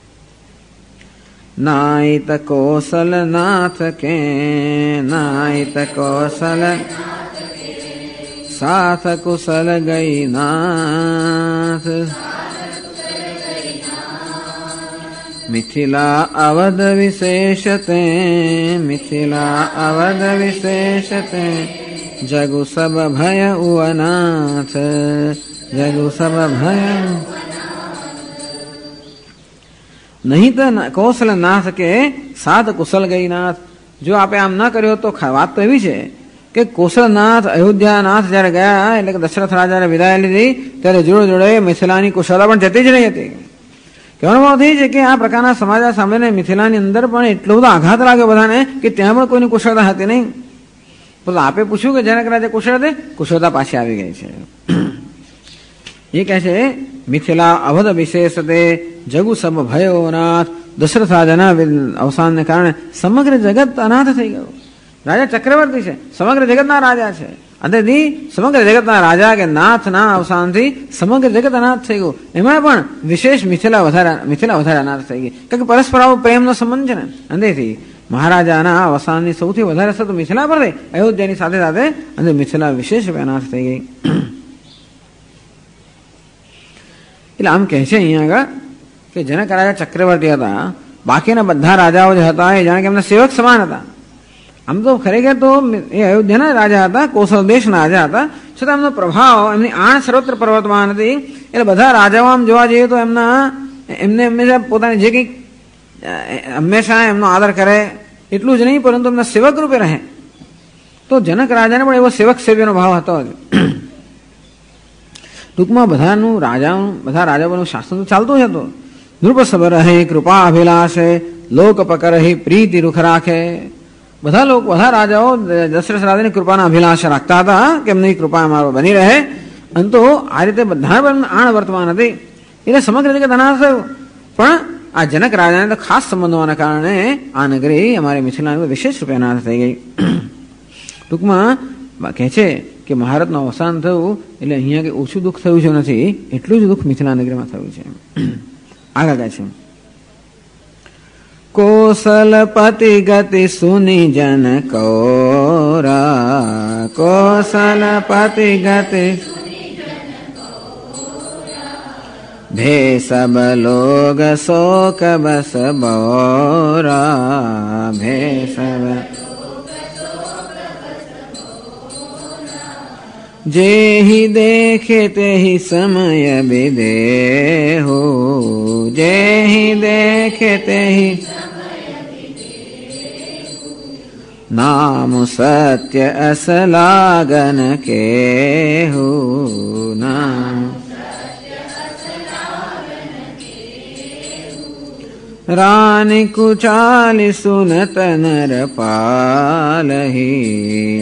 નાયત કૌશલ નાથ કે નાયત કૌશલ સાથ કુશલ ગઈ નાથ. મિથિલા અવધ વિશેષતે મિથિલા અવધ વિશેષતે જગુ સબ ભય ઉઅનાથ જગુ સબ ભય. નહીં તો કૌશલ નાથ કે સાત કુશલ ગઈ નાથ. જો આપે આમ ના કર્યો તો વાત તો એવી છે કે કૌશલનાથ અયોધ્યાનાથ જયારે ગયા એટલે કે દશરથ રાજાને વિદાય લીધી ત્યારે જોડે જોડે મિથિલાની કુશળતા પણ જતી જ નહીં હતી. કહેવાનો ભાવ થઈ છે કે આ પ્રકારના સમાચાર સાંભળીને મિથિલાની અંદર પણ એટલો બધો આઘાત લાગ્યો બધાને કે ત્યાં પણ કોઈની કુશળતા હતી નહીં. તો આપે પૂછ્યું કે જનક રાજા કુશળ હતી, કુશળતા પાછી આવી ગઈ છે. એ કહે છે મિથિલા અવધ વિશેષતે જગુ સબ ભયોનાથ. દશરથ રાજાના અવસાનને કારણે સમગ્ર જગત અનાથ થઈ ગયું. રાજા ચક્રવર્તી છે, સમગ્ર જગતના રાજા છે, અંતેથી સમગ્ર જગતના રાજા કે નાથના અવસાનથી સમગ્ર જગત અનાથ થઈ ગયું. એમાં પણ વિશેષ મિથિલા વધારે અનાથ થઈ ગઈ, કારણ કે પરસ્પર આવો પ્રેમનો સંબંધ છે ને. અંતેથી મહારાજાના અવસાનની સૌથી વધારે અસર તો મિથિલા પર થઈ. અયોધ્યાની સાથે સાથે અને મિથિલા વિશેષ રૂપે અનાથ થઈ ગઈ. એટલે આમ કહે છે અહીંયા આગળ કે જનક રાજા ચક્રવર્તી હતા, બાકીના બધા રાજાઓ જે હતા એ જાણે કે એમના સેવક સમાન હતા. આમ તો ખરેખર તો એ અયોધ્યાના રાજા હતા, કોસલ દેશના રાજા હતા, છતાં એમનો પ્રભાવ, એમની આણ સર્વત્ર પર્વતમાં હતી. એટલે બધા રાજાઓ આમ જોવા જઈએ તો એમને હંમેશા પોતાની જે કંઈક હંમેશા એમનો આદર કરે એટલું જ નહીં, પરંતુ એમના સેવક રૂપે રહે. તો જનક રાજાને પણ એવો સેવક સેવ્યનો ભાવ હતો. ટૂંકમાં બધા રાજાઓનું શાસન તો ચાલતું જ હતું. નૃપસભર રહે કૃપા અભિલાષે, લોક પકરહી પ્રીતિ રૂખ રાખે. બધા રાજાઓ દશરથ રાજાની કૃપાના અભિલાષ રાખતા હતા કે એમની કૃપા અમારો બની રહે. અને તો આ રીતે બધા આણ વર્તમાન હતી. એટલે સમગ્ર જગત અનાથ થયું. પણ આ જનક રાજાને તો ખાસ સંબંધ હોવાના કારણે આ નગરી અમારી મિથિલાની વિશેષ રૂપે અનાથ થઈ ગઈ. ટૂંકમાં કહે છે કે મહારથનું અવસાન થયું એટલે અહીંયા કંઈ ઓછું દુઃખ થયું છે નથી, એટલું જ દુઃખ મિથિલા નગરીમાં થયું છે. આગળ કહે છે, કોસલપતિ ગતિ સુની જન કૌરા, કોસલપતિ ગતિ ભે સબ લોગ શોક બસ બોરા, ભે સબ જેહી દેખે તેહી સમય વિદેહો, જેહી દેખે તેહી નામ સત્ય અસલાગન કેહુ, નામ રાની કુચાલી સુનત નર પાલહી,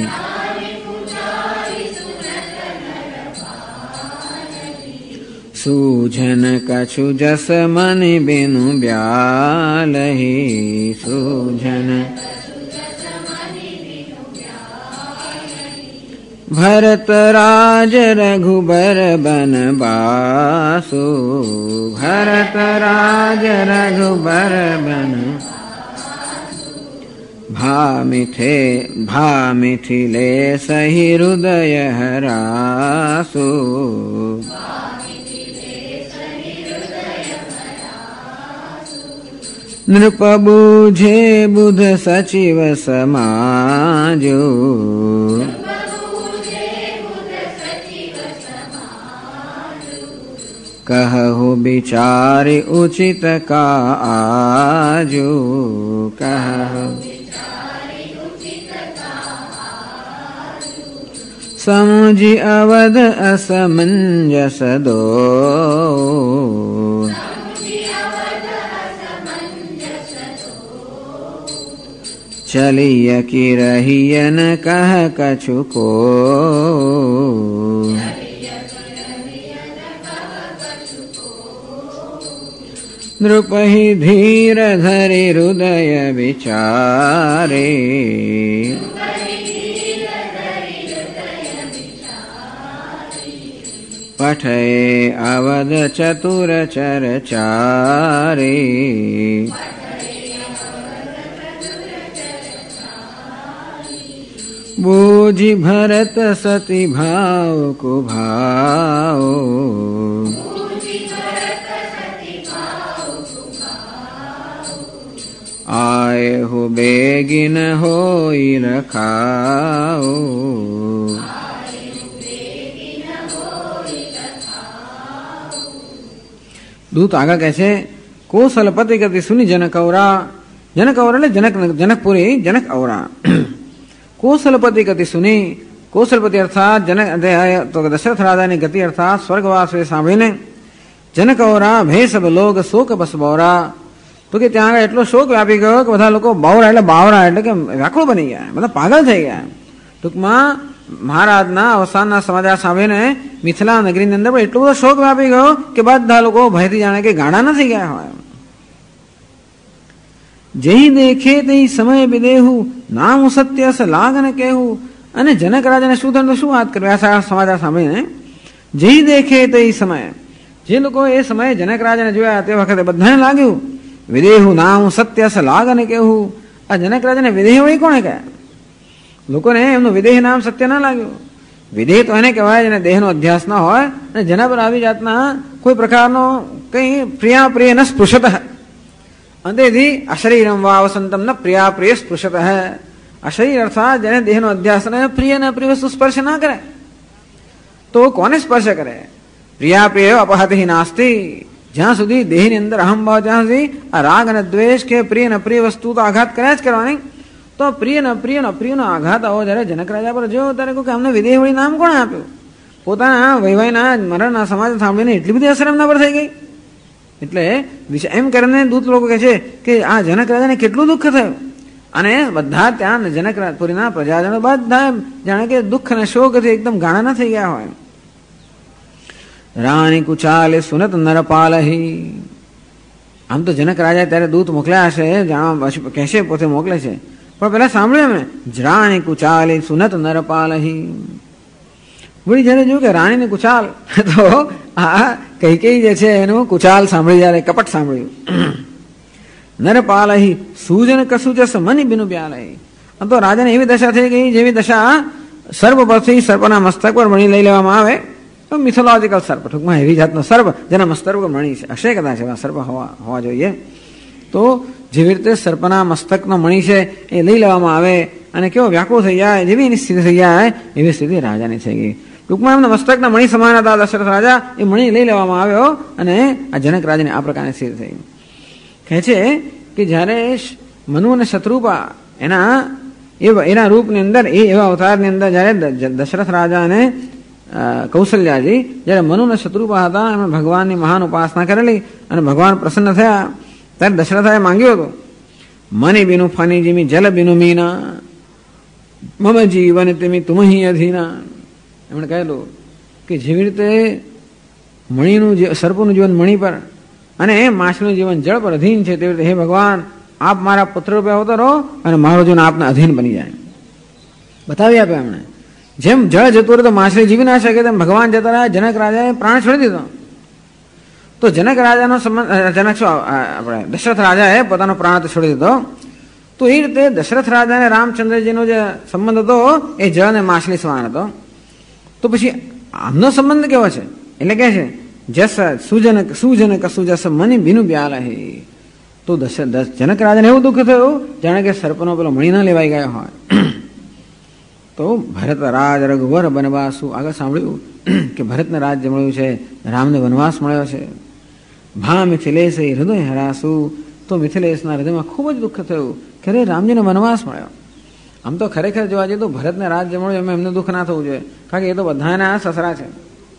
સૂજન કછુ જસ મનિ બિનુ બ્યાલહી, સૂજન ભરત રાજ રઘુબર બન બાસુ, ભરત રાજ રઘુબર બન ભા મિથિલે સહી હૃદય હરાસુ, નૃપ બુઝે બુધ સચિવ સમાજો, કહુ બિચારી ઉચિત કા આજો, કહુ સમજી અવધ અસમંજસ દો, ચલિય કી રહિય ન કહ કछु કો, નૃપહિ ધીર ધરી હૃદય વિચારે, પઠે અવધ ચતુર ચરચારે, બૂજી ભરત સતી ભાવ કો ભાવ, આય હો બેગિન હોઈ રખાઓ, દૂત આગળ કહે છે, કોસલપતિ ગતિ સુની જનક ઔરા, જનક ઔરા એટલે જનકપુરી જનક ઔરા. કોસલપતિ ગતિ સુની, કોસલપતિ અર્થાત તો દશરથ રાજાની ગતિ અર્થાત સ્વર્ગવાસ સાંભળીને જનક ઔરા ભે સબ લોગ શોક બસ બોરા, તો કે ત્યાં આગળ એટલો શોક વ્યાપી ગયો કે બધા લોકો બાવરા એટલે કે વ્યાકુળ બની ગયા, બધા પાગલ થઈ ગયા. ટૂંકમાં મહારાજના અવસાનના સમાચાર સાંભળીને મિથિલા નગરીની અંદર પણ એટલો બધો શોક વ્યાપી ગયો કે બધા લોકો ભયથી જાણે કે ગાડા ન થઈ ગયા હોય. જેહી દેખે તે સમય વિદેહુ, નામ સત્ય સ લાગન કહેવું. અને જનક રાજાને શું થયું, શું વાત કરવી આ સમાચાર સાંભળીને. જે દેખે તે સમયે, જે લોકો એ સમયે જનક રાજાને જોયા તે વખતે બધાને લાગ્યું વિદેહુ નામ સત્ય સ લાગને કેવું, આ જનક રાજાને વિદેહ વળી કોણે કહ્યા. લોકોને એમનું વિદેહ નામ સત્ય ના લાગ્યું. વિદેહ તો એને કહેવાય જેને દેહનો અધ્યાસ ના હોય અને જેના પર આવી જાતના કોઈ પ્રકારનો કઈ પ્રિયા પ્રિય ન સ્પૃશત. અંતેથી અશરીરમ વા વસંતમ ન પ્રિયા પ્રિય સ્પૃશત. અશરીર અર્થાત જેને દેહનો અધ્યાસ ને પ્રિય ને પ્રિય વસ્તુ સ્પર્શ ના કરે તો કોને સ્પર્શ કરે. પ્રિયા પ્રિય અપહતિ નાસ્તી, જ્યાં સુધી દેહની અંદર અહમભાવ, જ્યાં સુધી આ રાગ અને દ્વેષ કે પ્રિય ને પ્રિય વસ્તુ તો આઘાત કર્યા જ કરવાની. તો પ્રિય ને અપ્રિયનો આઘાત આવો જયારે જનક રાજા પર જોયો ત્યારે કહ્યું કે અમને વિદેહ વળી નામ કોણે આપ્યું. પોતાના વૈવાહીના મરણના સમાજ સાંભળીને એટલી બધી અસર એમના પર થઈ ગઈ. એટલે એમ કરીને દૂત લોકો કહે છે કે આ જનક રાજાને કેટલું દુઃખ થયું. અને બધા ત્યાં જનકપુરીના પ્રજાજનો બધા જાણે કે દુઃખ અને શોકથી એકદમ ગાણા ના થઈ ગયા હોય. રાણી કુચાલે સુનત નરપાલહી. આમ તો જનક રાજા ત્યારે દૂત મોકલ્યા હશે જાણવા કહેશે, પોતે મોકલે છે, પણ પેલા સાંભળ્યું એમને રાણી કુચાલે સુનત નરપાલહી. વળી જયારે જોયું કે રાણીને કુચાલ, તો આ કઈ જે છે એનું કુચાલ સાંભળી, જયારે કપટ સાંભળ્યું. નરપાલહી સૂજન કસુજસ મની બિનુ બ્યાલહી. આમ તો રાજાને એવી દશા થઈ ગઈ જેવી દશા સર્પ પરથી સર્પના મસ્તક પર મણી લઈ લેવામાં આવે. મિથોલોજીકલ સર્પ, ટૂંકમાં એવી જાતનો સર્પ જેના મસ્તક પર મણી છે, હશે કદાચ એવા સર્પ હોવા જોઈએ. તો જેવી રીતે સર્પના મસ્તકનો મણી છે એ લઈ લેવામાં આવે અને કેવો વ્યાકુળ થઈ જાય, જેવી એની સ્થિતિ થઈ જાય એવી સ્થિતિ રાજાની થઈ ગઈ. ટૂંકમાં એમના મસ્તકના મણી સમાન હતા દશરથ રાજા, એ મણી લઈ લેવામાં આવ્યો અને આ જનક રાજાની આ પ્રકારની સ્થિતિ થઈ. કહે છે કે જ્યારે મનુ અને શત્રુપા એના રૂપની અંદર, એવા અવતારની અંદર જયારે દશરથ રાજા અને કૌશલ્યાજી જયારે મનુ અને શત્રુપા હતા, એમણે ભગવાનની મહાન ઉપાસના કરેલી અને ભગવાન પ્રસન્ન થયા. ત્યારે દશરથાએ માંગ્યું હતું મની બિનુ ફની જીમી જલ બિનુ મીના મમ જીવન તેમી તુમહી અધીના. એમણે કહેલું કે જેવી રીતે મણીનું સર્પનું જીવન મણી પર અને માછલીનું જીવન જળ પર અધીન છે, તેવી રીતે હે ભગવાન આપ મારા પુત્ર રૂપે અવતરો અને મારો જીવન આપના અધીન બની જાય. બતાવી આપ્યા એમણે. જેમ જળ જતું રહે તો માછલી જીવી ના શકે તેમ ભગવાન જતા રહ્યા, જનક રાજાએ પ્રાણ છોડી દીધો. તો જનક રાજાનો સંબંધ આપણે દશરથ રાજાએ પોતાનો પ્રાણ છોડી દીધો. તો એ રીતે દશરથ રાજા અને રામચંદ્રજીનો જે સંબંધ હતો એ જળ અને માછલી સમાન હતો. તો પછી આમનો સંબંધ કેવો છે? એટલે કે છે જસ સુજન કસુજસ મની બિનુ બ્યાલહી. તો જનક રાજાને એવું દુઃખ થયું જાણે કે સર્પનો પેલો મણી ના લેવાઈ ગયો હોય. તો ભરત રાજ રઘુવર વનવાસુ, આગળ સાંભળ્યું કે ભરતને રાજ્ય મળ્યું છે, રામને વનવાસ મળ્યો છે. ભા મિથિલેશ હૃદય હરાસુ. તો મિથિલેશના હૃદયમાં ખૂબ જ દુઃખ થયું કે અરે રામજીને વનવાસ મળ્યો. આમ તો ખરેખર જોવા જઈએ તો ભરતને રાજ્ય મળ્યું એમાં એમને દુઃખ ના થવું જોઈએ, કારણ કે એ તો બધાના સસરા છે.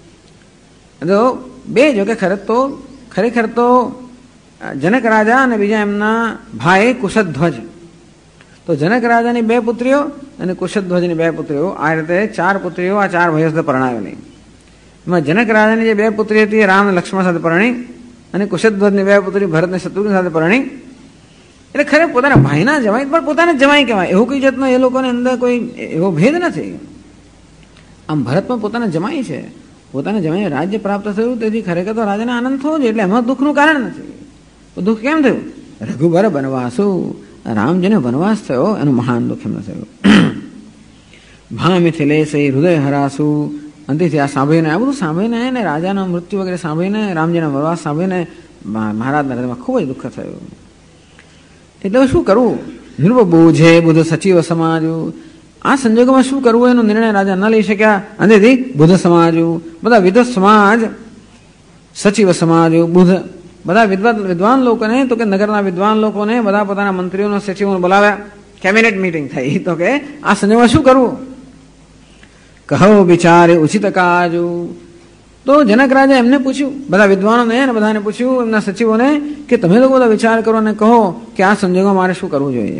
તો બે જો કે ખરેખર તો જનક રાજા અને બીજા એમના ભાઈ કુશધ્વજ. તો જનક રાજાની 2 પુત્રીઓ અને કુશધ્વજની 2 પુત્રીઓ, આ રીતે 4 પુત્રીઓ આ 4 ભાઈઓ સાથે પરણાવેલી. એમાં જનક રાજાની જે 2 પુત્રી હતી એ રામ અને લક્ષ્મણ સાથે પરણી અને કુશધ્વજની 2 પુત્રી ભરતને શત્રુઘ્ન સાથે પરણી. એટલે ખરેખર પોતાના ભાઈના જમાઈ પણ પોતાના જમાઈ કહેવાય. એવું કઈ જાતનો એ લોકોની અંદર કોઈ એવો ભેદ નથી. આમ ભરત પણ પોતાના જમાઈ છે, પોતાના જમાઈ રાજ્ય પ્રાપ્ત થયું, તેથી ખરેખર તો રાજાને આનંદ થવો જોઈએ. એટલે એમાં દુઃખનું કારણ નથી. દુઃખ કેમ થયું? રઘુબર વનવાસુ, રામજીને વનવાસ થયો એનું મહાન દુઃખ એમને થયું. ભા મિથિલેશ હૃદય હરાસુ. અંતેથી આ સાંભળીને, આ બધું સાંભળીને ને રાજાના મૃત્યુ વગેરે સાંભળીને, રામજીના વનવાસ સાંભળીને મહારાજના હૃદયમાં ખૂબ જ દુઃખ થયું. એટલે શું કરવું? નિર્બોધે બુધ સચિવ સમાજુ. આ સંજોગોમાં શું કરવું એનો નિર્ણય રાજા ન લઈ શક્યા. અંતેથી બુધ સમાજુ, બધા વિદ્વત સમાજ, સચિવ સમાજુ, બુધ, બધા વિદ્વાન લોકોને, તો કે નગરના વિદ્વાન લોકોને બધા પોતાના મંત્રીઓનો સચિવોને બોલાવ્યા. કેબિનેટ મીટિંગ થઈ. તો કે આ સંજોગોમાં શું કરવું? કહો વિચારે ઉચિત કાજુ. તો જનક રાજા એમને પૂછ્યું, બધા વિદ્વાનોને અને બધાને પૂછ્યું, એમના સચિવોને, કે તમે લોકો બધા વિચાર કરો અને કહો કે આ સંજોગોમાં મારે શું કરવું જોઈએ.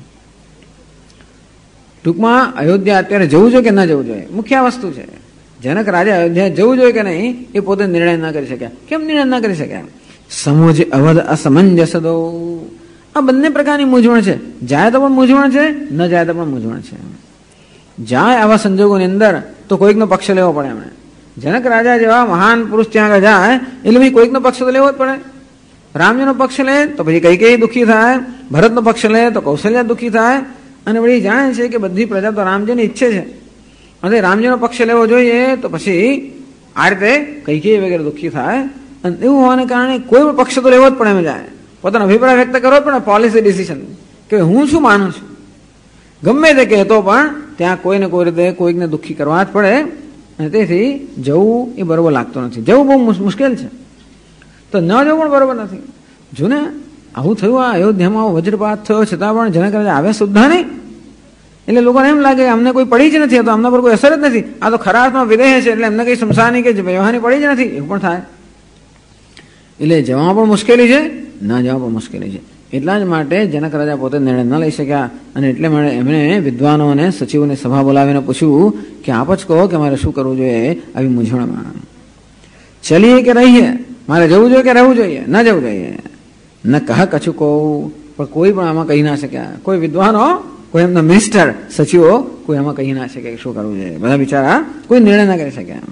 ટૂંકમાં અયોધ્યા અત્યારે જવું જોઈએ કે ન જવું જોઈએ, મુખ્ય વસ્તુ છે. જનક રાજા અયોધ્યા જવું જોઈએ કે નહીં એ પોતે નિર્ણય ન કરી શક્યા. કેમ નિર્ણય ન કરી શક્યા? સમુજ અવધ અસમંજસ દો. આ બંને પ્રકારની મૂંઝવણ છે. જાય તો પણ મૂંઝવણ છે, ન જાય તો પણ મૂંઝવણ છે. જાય આવા સંજોગોની અંદર તો કોઈકનો પક્ષ લેવો પડે. એમણે જનક રાજા જેવા મહાન પુરુષ ત્યાં આગળ જાય એટલે ભાઈ કોઈકનો પક્ષ તો લેવો જ પડે. રામજીનો પક્ષ લે તો પછી કૈકેયી દુઃખી થાય, ભરતનો પક્ષ લે તો કૌશલ્યા દુઃખી થાય. અને વળી જાણે છે કે બધી પ્રજા તો રામજીને ઈચ્છે છે અને રામજીનો પક્ષ લેવો જોઈએ તો પછી આ રીતે કૈકેયી વગેરે દુઃખી થાય. અને એવું હોવાને કારણે કોઈ પણ પક્ષ તો લેવો જ પડે. એમ જાય પોતાનો અભિપ્રાય વ્યક્ત કરવો જ પડે, પોલિસી ડિસિઝન કે હું શું માનું છું. ગમે તે કહેતો પણ ત્યાં કોઈને કોઈ રીતે કોઈકને દુઃખી કરવા જ પડે. અને તેથી જવું એ બરોબર લાગતું નથી. જવું બહુ મુશ્કેલ છે, તો ન જવું પણ બરોબર નથી. જો ને આવું થયું, આ અયોધ્યામાં વજ્રપાત થયો છતાં પણ જનક રાજા આવ્યા સુદ્ધા નહીં. એટલે લોકોને એમ લાગે અમને કોઈ પડી જ નથી, તો અમના પર કોઈ અસર જ નથી, આ તો ખરા અર્થમાં વિદેહ છે એટલે એમને કઈ સંસારની કે વ્યવહારની પડી જ નથી, એવું પણ થાય. એટલે જવામાં પણ મુશ્કેલી છે, ન જવા પણ મુશ્કેલી છે. એટલા જ માટે જનક રાજા પોતે નિર્ણય ન લઈ શક્યા. અને એટલે એમણે વિદ્વાનો અને સચિવોની સભા બોલાવીને પૂછ્યું કે આપ જ કહો કે મારે શું કરવું જોઈએ આવી મૂંઝવણમાં. ચલીએ કે રહીએ, મારે જવું જોઈએ કે રહેવું જોઈએ, ન જવું જોઈએ. ન કહ કછું કહું, પણ કોઈ પણ આમાં કહી ના શક્યા. કોઈ વિદ્વાનો, કોઈ એમના મિનિસ્ટર, સચિવો કોઈ આમાં કહી ના શકે શું કરવું જોઈએ. બધા બિચારા કોઈ નિર્ણય ના કરી શક્યા.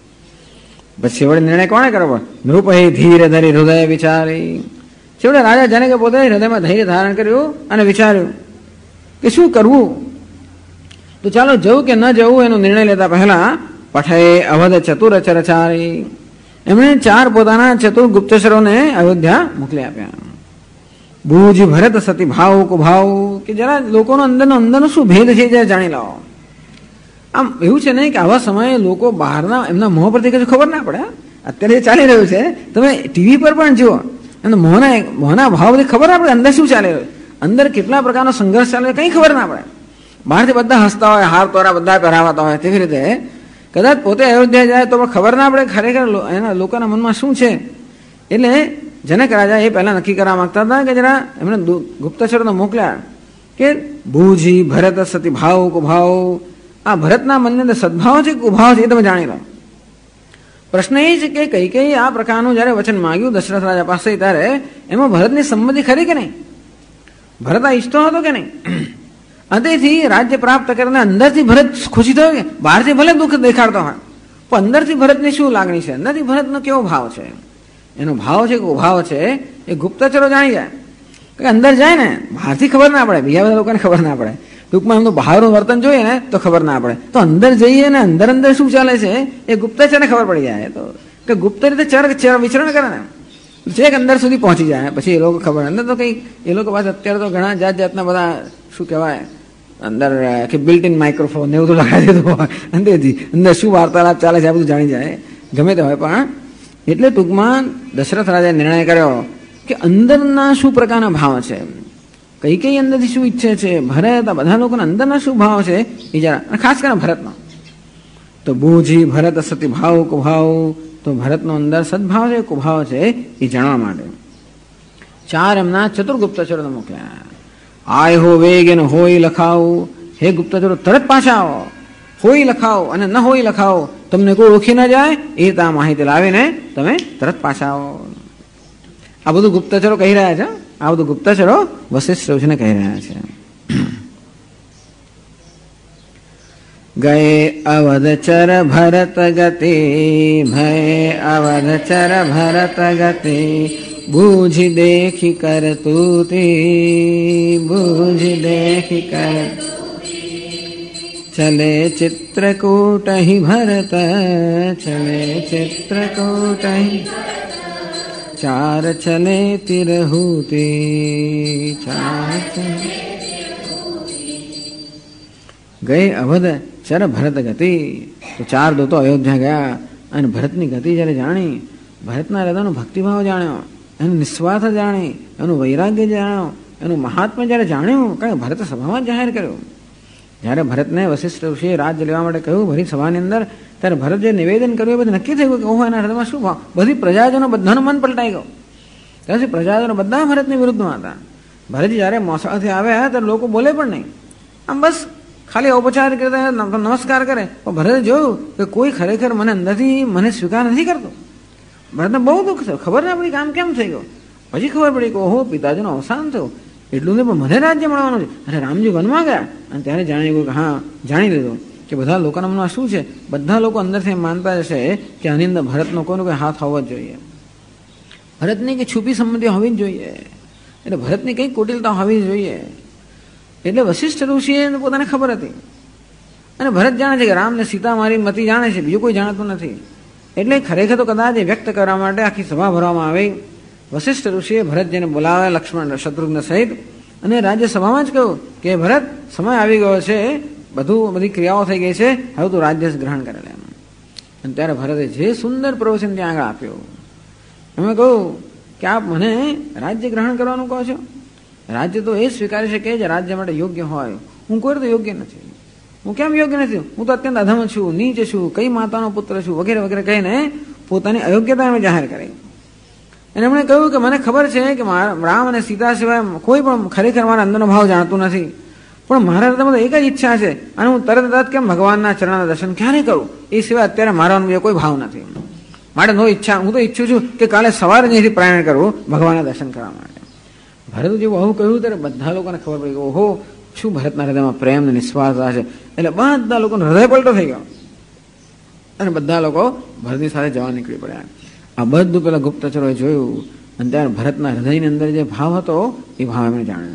પછી છેવટે નિર્ણય કોણે કરવો? નૃપહી ધીરે ધરી હૃદય વિચારી. છેવટે રાજા જનકે પોતે હૃદયમાં ધૈર્ય ધારણ કર્યું અને વિચાર્યું કે શું કરવું. તો ચાલો જવું કે ન જવું એનો નિર્ણય લેતા પહેલા પઠે અવધ ચતુર ચરચારી. એમણે 4 પોતાના ચતુર ગુપ્તચરોને અયોધ્યા મોકલી આપ્યા. બુજ ભરત સતી ભાવ કુભાવ, કે જરા લોકોનો અંદરનો શું ભેદ છે જરા જાણી લાવો. આમ એવું છે નહીં કે આવા સમયે લોકો બહારના એમના મોહ પરથી કશું ખબર ના પડે. અત્યારે જે ચાલી રહ્યું છે તમે ટીવી પર પણ જુઓ, એમને મોહના ભાવથી ખબર ના પડે અંદર શું ચાલી રહ્યું, અંદર કેટલા પ્રકારનો સંઘર્ષ ચાલે કંઈ ખબર ના પડે. બહારથી બધા હસતા હોય, હાર તોરા બધા પહેરાવાતા હોય, તેવી રીતે કદાચ પોતે અયોધ્યા જાય તો પણ ખબર ના પડે ખરેખર એના લોકોના મનમાં શું છે. એટલે જનક રાજા એ પહેલા નક્કી કરવા માંગતા હતા કે જરા એમણે ગુપ્તચરોને મોકલ્યા કે ભૂજી ભરત સતી ભાવ કુભાવ, આ ભરતના મનની અંદર સદભાવ છે કે કુભાવ છે એ તમે જાણી લો. પ્રશ્ન એ છે કે કૈકેયી આ પ્રકારનું જયારે વચન માંગ્યું દશરથ રાજા પાસે, ત્યારે એમાં ભરતની સંમતિ ખરી કે નહીં? ભરત આ ઈચ્છતો હતો કે નહીં? અંતેથી રાજ્ય પ્રાપ્ત કરીને અંદરથી ભરત ખુશી થયો કે બહારથી ભલે દુઃખ દેખાડતો હોય પણ અંદરથી ભરતની શું લાગણી છે, અંદરથી ભરતનો કેવો ભાવ છે, એનો ભાવ છે કે ઉભાવ છે એ ગુપ્તચરો જાણી જાય. કે અંદર જાય ને બહારથી ખબર ના પડે, બીજા બધા લોકોને ખબર ના પડે. ટૂંકમાં એમનું બહારનું વર્તન જોઈએ ને તો ખબર ના પડે, તો અંદર જઈએ ને અંદર શું ચાલે છે એ ગુપ્તચરને ખબર પડી જાય. તો કે ગુપ્ત રીતે વિચરણ કરે ને છેક અંદર સુધી પહોંચી જાય, પછી એ લોકો ખબર. અંદર તો કંઈ એ લોકો પાસે અત્યારે તો ઘણા જાતના બધા શું કહેવાય અંદર કે બિલ્ટ ઇન માઇક્રોફોન એવું તો લગાવી દીધું હોય, અંદરથી અંદર શું વાર્તાલાપ ચાલે છે આ બધું જાણી જાય ગમે તે હોય. પણ એટલે ટૂંકમાં દશરથ રાજાએ નિર્ણય કર્યો કે અંદરના શું પ્રકારના ભાવ છે, કઈ અંદરથી શું ઈચ્છે છે ભરત, આ બધા લોકોના અંદરના શું ભાવ છે એ જરા, અને ખાસ કરીને ભરતનો તો બુજી ભરત સતી ભાવ કુભાવ, તો ભરતનો અંદર સદભાવ છે કુભાવ છે એ જાણવા માટે 4 એમના ચતુર ગુપ્તચરોને મોકલ્યા. આય હો વેગ એનો હોય લખાવ, હે ગુપ્તચરો તરત પાછા આવો, હોય લખાવો અને ન હોય લખાવો, તમને કોઈ ઓળખી ન જાય એ આ માહિતી લાવીને તમે તરત પાછા આવો. આ બધું ગુપ્તચરો કહી રહ્યા છે, આ બધું ગુપ્તચરો વશિષ્ઠ ઋષિને કહી રહ્યા છે. ગયે અવધચર ભરત ગતિ, ભય અવધચર ભરત ગતિ, બુઝી દેખી કરતૂતી, બુઝી દેખી કર ચલે ચિત્રકૂટ ભરત, ચલે ચિત્રકૂટ 4 ચલે તિરહૂતી, 4 ચલે. ગયે અવધ ચર ભરત ગતિ, તો 4 દૂતો અયોધ્યા ગયા અને ભરતની ગતિ જ્યારે જાણી, ભરતના હૃદયનો ભક્તિભાવ જાણ્યો, એનું નિસ્વાર્થ જાણી, એનું વૈરાગ્ય જાણ્યો, એનું મહાત્મ્ય જ્યારે જાણ્યું, કારણ કે ભરત સભામાં જાહેર કર્યું. જ્યારે ભરતને વશિષ્ઠ ઋષિએ રાજ્ય લેવા માટે કહ્યું ભરી સભાની અંદર, ત્યારે ભરત જે નિવેદન કર્યું એ બધું નક્કી થયું કે ઓહો એના હૃદયમાં શું ભાવ. બધી પ્રજાજનો બધાનું મન પલટાઈ ગયું. ત્યાંથી પ્રજાજનો બધા ભરતની વિરુદ્ધમાં હતા. ભરત જ્યારે મોસાળથી આવ્યા ત્યારે લોકો બોલે પણ નહીં, આમ બસ ખાલી ઔપચારિક રીતે નમસ્કાર કરે. પણ ભરતે જોયું કે કોઈ ખરેખર મને અંદરથી મને સ્વીકાર નથી કરતો. ભરતને બહુ દુઃખ થયું, ખબર ના પડી કે આમ કેમ થઈ ગયો. પછી ખબર પડી કે ઓહો પિતાજીનું અવસાન થયું. એટલું નહીં, પણ મને રાજ્ય મળવાનું છે. અરે રામજી વનમાં ગયા અને ત્યારે જાણી ગયું કે હા, જાણી લીધું કે બધા લોકોના મનમાં શું છે. બધા લોકો અંદરથી માનતા હશે કે આની અંદર ભરતનો કોઈનો કોઈ હાથ હોવો જ જોઈએ. ભરતની કંઈ છુપી સંમતિ હોવી જ જોઈએ, એટલે ભરતની કંઈક કુટિલતા હોવી જ જોઈએ. એટલે વશિષ્ઠ ઋષિએ પોતાને ખબર હતી, અને ભરત જાણે છે કે રામને સીતા મારી મતી જાણે છે, બીજું કોઈ જાણતું નથી. એટલે ખરેખર તો કદાચ એ વ્યક્ત કરવા માટે આખી સભા ભરવામાં આવી. વશિષ્ઠ ઋષિએ ભરતજીને બોલાવે, લક્ષ્મણ શત્રુઘ્ન સહિત, અને રાજ્યસભામાં જ કહ્યું કે ભરત, સમય આવી ગયો છે, બધી ક્રિયાઓ થઈ ગઈ છે, હવે તું રાજ્ય ગ્રહણ કરે લે. અને ત્યારે ભરતે જે સુંદર પ્રવચન ત્યાં આગળ આપ્યો, એમાં કહું કે આપ મને રાજ્ય ગ્રહણ કરવાનું કહો છો. રાજ્ય તો એ સ્વીકારી શકે જે રાજ્ય માટે યોગ્ય હોય. હું કોઈ તો યોગ્ય નથી. હું કેમ યોગ્ય નથી? હું તો અત્યંત અધમ છું, નીચ છું, કઈ માતાનો પુત્ર છું, વગેરે વગેરે કહીને પોતાની અયોગ્યતા એમણે જાહેર કરી. અને એમણે કહ્યું કે મને ખબર છે કે રામ અને સીતા સિવાય કોઈ પણ ખરેખર મારા અંદરનો ભાવ જાણતું નથી, પણ મારા હૃદયમાં તો એક જ ઈચ્છા છે, અને હું તરત કેમ ભગવાનના ચરણના દર્શન ક્યારે કરું, એ સિવાય અત્યારે મારા બીજો કોઈ ભાવ નથી. માટે નો ઈચ્છા, હું તો ઈચ્છું છું કે કાલે સવારે અહીંથી પ્રયાણ કરવું ભગવાનના દર્શન કરવા માટે. ભરત જેવું આવું કહ્યું ત્યારે બધા લોકોને ખબર પડી કે ઓહો, શું ભરતના હૃદયમાં પ્રેમ ને નિસ્વાર્થતા છે. એટલે બધા લોકોનો હૃદય પલટો થઈ ગયો, અને બધા લોકો ભરતની સાથે જવા નીકળી પડ્યા. આ બધું પેલા ગુપ્તચરોએ જોયું, અને ત્યારે ભરતના હૃદયની અંદર જે ભાવ હતો એ ભાવ એમણે જાણ્યો.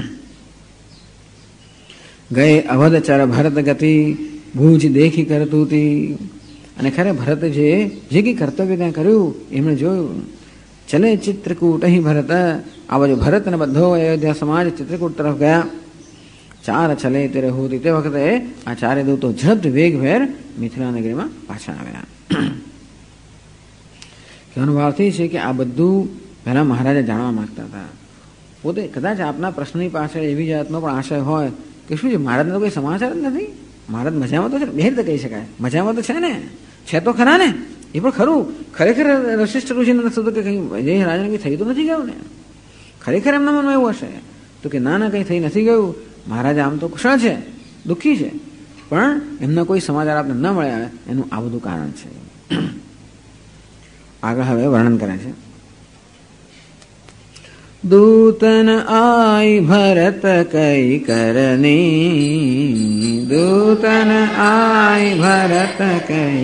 ગયે અવધ ચર ભરત ગતિ, ભૂજ દેખી કરતું હતી. અને ખરે ભરતે જે કઈ કર્તવ્ય ત્યાં કર્યું એમણે જોયું. ચલે ચિત્રકૂટ અહીં ભરત, આ બાજુ ભરત અને બધો અયોધ્યા સમાજ ચિત્રકૂટ તરફ ગયા. ચાર ચલે તેરે હોતી, તે વખતે આ ચારે દૂતો ઝડપ વેગભેર મિથિલા નગરીમાં પાછા આવ્યા. કહેવાનો ભાવ થઈ છે કે આ બધું પહેલા મહારાજા જાણવા માંગતા હતા. પોતે કદાચ આપના પ્રશ્નની પાછળ એવી જાતનો પણ આશય હોય કે શું છે, મહારાજને તો કોઈ સમાચાર જ નથી, મહારાજ મજામાં તો છે, બે રીતે કહી શકાય, મજામાં તો છે ને, છે તો ખરા ને, એ પણ ખરું. ખરેખર વશિષ્ઠ ઋષિને નથી કે કંઈ જે રાજાને કંઈ થઈ તો નથી ગયું ને, ખરેખર એમના મનમાં એવું હશે તો કે ના કંઈ થઈ નથી ગયું. મહારાજ આમ તો કુશળ છે, દુઃખી છે, પણ એમના કોઈ સમાચાર આપને ન મળ્યા એનું આ બધું કારણ છે. આગળ હવે વર્ણન કરે છે. દૂતન આઈ ભરત કઈ કરની, દૂતન આઈ ભરત કઈ,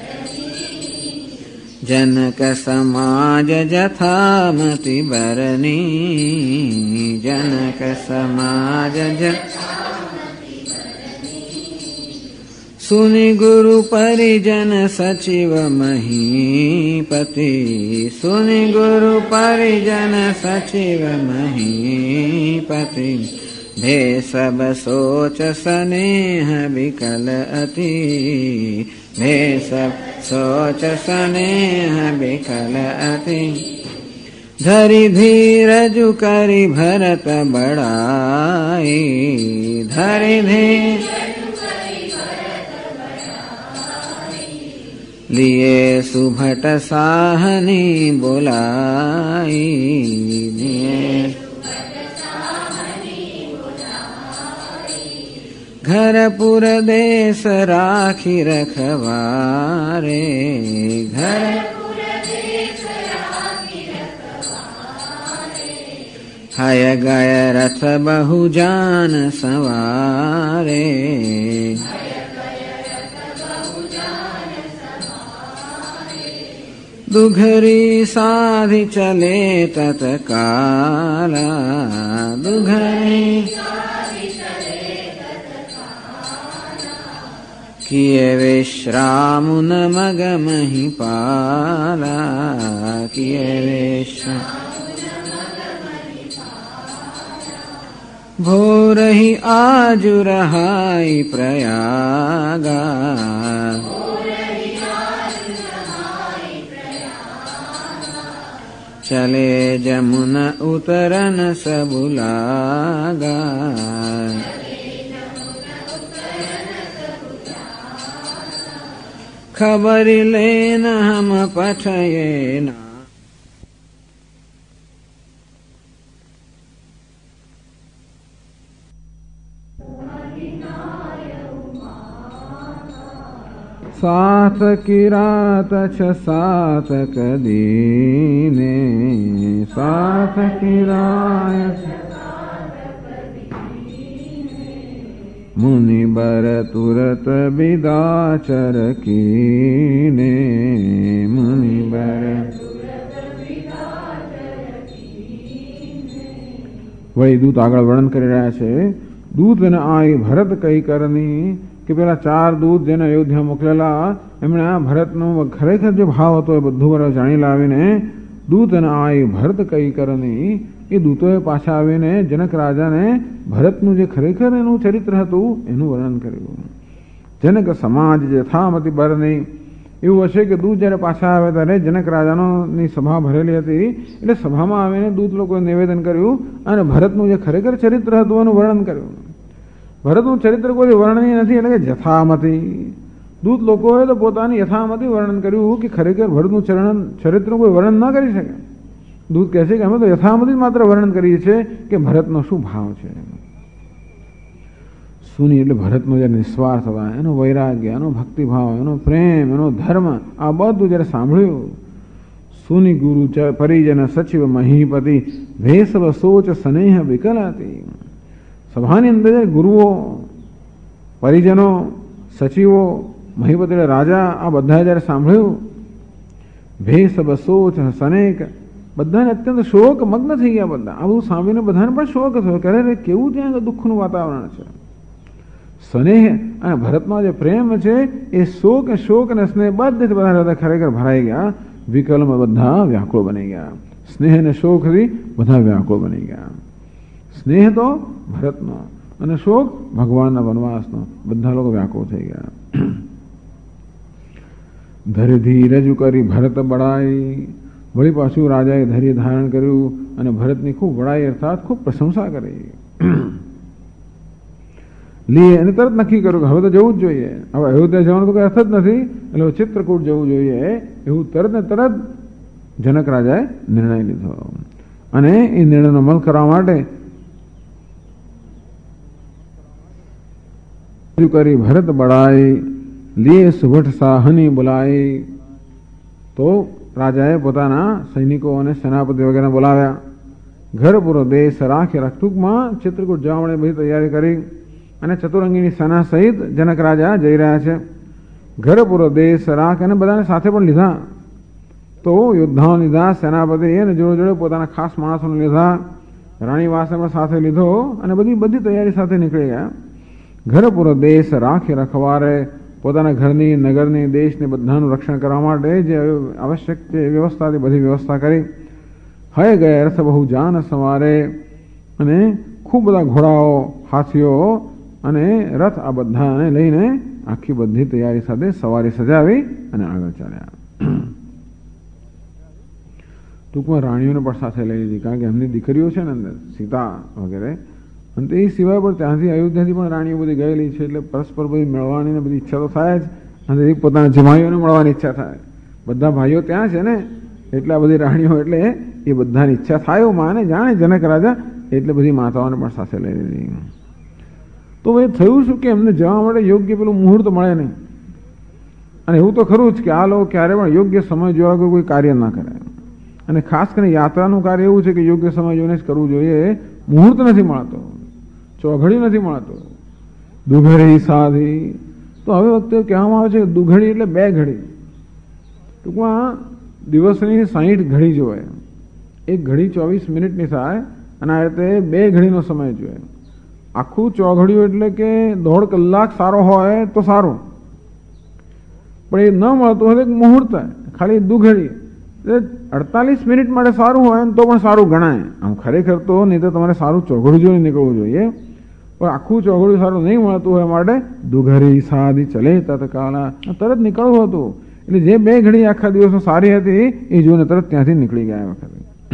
જનક સમાજ જથામતિ બરની, જનક સમાજ સુનિ ગુરુ પરિજન સચિવ મહીપતિ, સુનિ ગુરુ પરિજન સચિવ મહીપતિ, ભે સબ સોચ સ્નેહ વિકલ અતિ, ભે સબ સોચ સ્નેહ વિકલ અતિ, ધરી ધીરજુ કરી ભરત બડાઈ, ધરી ધીર लिए सुभट साहनी बोलाई, घर पुर देश राखी रखवारे, घर हय गय रथ बहु जान सवारे, दुघरी साधि चले तत्काला, दुघरी किए विश्राम न मग महिपाला, किए विश्राम भोर ही आजु रहाई प्रयागा, चले जमुन उतरन सबुलागा, खबर लेन हम पठये ना, सात किरात छ सात कदीने, सात किरात मुनिबर तुरत विदाचर कीने मुनिबर वही दूत આગળ વર્ણન કરી રહ્યા છે. દૂત અને આઈ ભરત કઈ કરની કે પેલા 4 દૂત જેને અયોધ્યા મોકલેલા એમણે આ ભરતનો ખરેખર જે ભાવ હતો એ બધું બરાબર જાણી લાવીને દૂત અને આઈ ભરત કઈ કરની એ દૂતોએ પાછા આવીને જનક રાજાને ભરતનું જે ખરેખર એનું ચરિત્ર હતું એનું વર્ણન કર્યું. જનક સમાજ યથામતી બરની એવું હશે કે દૂત જ્યારે પાછા આવે ત્યારે જનક રાજાની સભા ભરેલી હતી એટલે સભામાં આવીને દૂત લોકોએ નિવેદન કર્યું અને ભરતનું જે ખરેખર ચરિત્ર હતું એનું વર્ણન કર્યું. ભરતનું ચરિત્ર કોઈ વર્ણનીય નથી એટલે કે યથામતી દૂત લોકોએ તો પોતાની યથામતી વર્ણન કર્યું કે ખરેખર ભરતનું ચરિત્રનું કોઈ વર્ણન ના કરી શકે. દૂત કહે છે કે અમે તો યથામતી માત્ર વર્ણન કરીએ છીએ કે ભરતનો શું ભાવ છે. સુની એટલે ભરતનો જે નિસ્વાર્થ હતા એનો વૈરાગ્ય એનો ભક્તિભાવ એનો પ્રેમ એનો ધર્મ આ બધું જ્યારે સાંભળ્યું સુની ગુરુ પરિજન સચિવ મહીપતિ ભેસવ સોચ સ્નેહ વિકલાતી સભાની અંદર ગુરુઓ પરિજનો સચિવો મહીપતિ રાજા આ બધા જ્યારે સાંભળ્યું ભેસવ સોચ સનેક બધાને અત્યંત શોક મગ્ન થઈ ગયા. બધા આ બધું સાંભળીને બધાને પણ શોક થયો કે અરે કેવું ત્યાં દુઃખનું વાતાવરણ છે. સ્નેહ અને ભરતનો જે પ્રેમ છે એ શોક અને સ્નેહ બધે બધા ખરેખર ભરાઈ ગયા. વિકલમાં બધા વ્યાકુળ બની ગયા. સ્નેહ અને શોકથી બધા વ્યાકુળ બની ગયા. સ્નેહ તો ભરતનો અને શોક ભગવાનના વનવાસનો બધા લોકો વ્યાકુળ થઈ ગયા. ધૈર્ય ધીરજ કરી ભરત બળાઈ વળી પાછું રાજાએ ધૈર્ય ધારણ કર્યું અને ભરતની ખૂબ બળાઈ અર્થાત ખૂબ પ્રશંસા કરી. લીએ અને તરત નક્કી કર્યું કે હવે તો જવું જ જોઈએ. હવે અયોધ્યા જવાનો તો કઈ અર્થ જ નથી એટલે ચિત્રકૂટ જવું જોઈએ એવું તરત ને તરત જનક રાજાએ નિર્ણય લીધો અને એ નિર્ણયનો અમલ કરવા માટે કરી ભરત બળાઈ લીએ સુભટ સાહની બોલાઈ તો રાજાએ પોતાના સૈનિકો અને સેનાપતિ વગેરે બોલાવ્યા. ઘર પૂરો દેશ રાખે ટૂંકમાં ચિત્રકૂટ જવા માટે બધી તૈયારી કરી અને ચતુરંગીની સેના સહિત જનક રાજા જઈ રહ્યા છે. ઘર પૂરો દેશ રાખ અને બધાને સાથે પણ લીધા. તો યોદ્ધાઓ લીધા સેનાપતિ અને જોડે જોડે પોતાના ખાસ માણસોને લીધા. રાણીવાસને પણ સાથે લીધો અને બધી તૈયારી સાથે નીકળી ગયા. ઘર પૂરો દેશ રાખે રખવારે પોતાના ઘરની નગરની દેશને બધાનું રક્ષણ કરવા માટે જે આવશ્યક છે વ્યવસ્થા બધી વ્યવસ્થા કરી. હય ગયા રથ બહુ જાન સવારે અને ખૂબ બધા ઘોડાઓ હાથીઓ અને રથ આ બધાને લઈને આખી બધી તૈયારી સાથે સવારી સજાવી અને આગળ ચાલ્યા. ટૂંકમાં રાણીઓને પણ સાથે લઈ લીધી કારણ કે એમની દીકરીઓ છે ને અંદર સીતા વગેરે અને તે સિવાય પણ ત્યાંથી અયોધ્યાથી પણ રાણીઓ બધી ગયેલી છે એટલે પરસ્પર બધી મળવાની ને બધી ઈચ્છા તો થાય જ અને પોતાના જમાઈઓને મળવાની ઈચ્છા થાય. બધા ભાઈઓ ત્યાં છે ને એટલે આ બધી રાણીઓ એટલે એ બધાની ઈચ્છા થાય એવું માને જાણે જનક રાજા એટલે બધી માતાઓને પણ સાથે લઈ લીધી. તો એ થયું શું કે એમને જવા માટે યોગ્ય પેલું મુહૂર્ત મળે નહીં અને એવું તો ખરું જ કે આ લોકો ક્યારે પણ યોગ્ય સમય જોવા કોઈ કાર્ય ના કરે અને ખાસ કરીને યાત્રાનું કાર્ય એવું છે કે યોગ્ય સમય જોઈને જ કરવું જોઈએ. મુહૂર્ત નથી મળતો, ચોઘડી નથી મળતો, દુઘડી સાધી. તો હવે વખતે કહેવામાં આવે છે કે દુઘડી એટલે 2 ઘડી. ટૂંકમાં દિવસની 60 ઘડી જોવે. એક ઘડી 24 મિનિટની થાય અને આ રીતે 2 ઘડીનો સમય જોઈએ. આખું ચોઘડિયું એટલે કે 1.5 કલાક સારો હોય તો સારું પણ એ ન મળતું હોય તો મુહૂર્ત ખાલી દુઘડી 48 મિનિટ માટે સારું હોય તો પણ સારું ગણાય. આમ ખરેખર તો નહીં તો તમારે સારું ચોઘડું જોઈને નીકળવું જોઈએ પણ આખું ચોઘડું સારું નહીં મળતું હોય માટે દુઘરી સાદી ચલે તત્કાલા તરત નીકળવું હતું. એટલે જે 2 ઘડી આખા દિવસમાં સારી હતી એ જોઈને તરત ત્યાંથી નીકળી ગયા વખતે.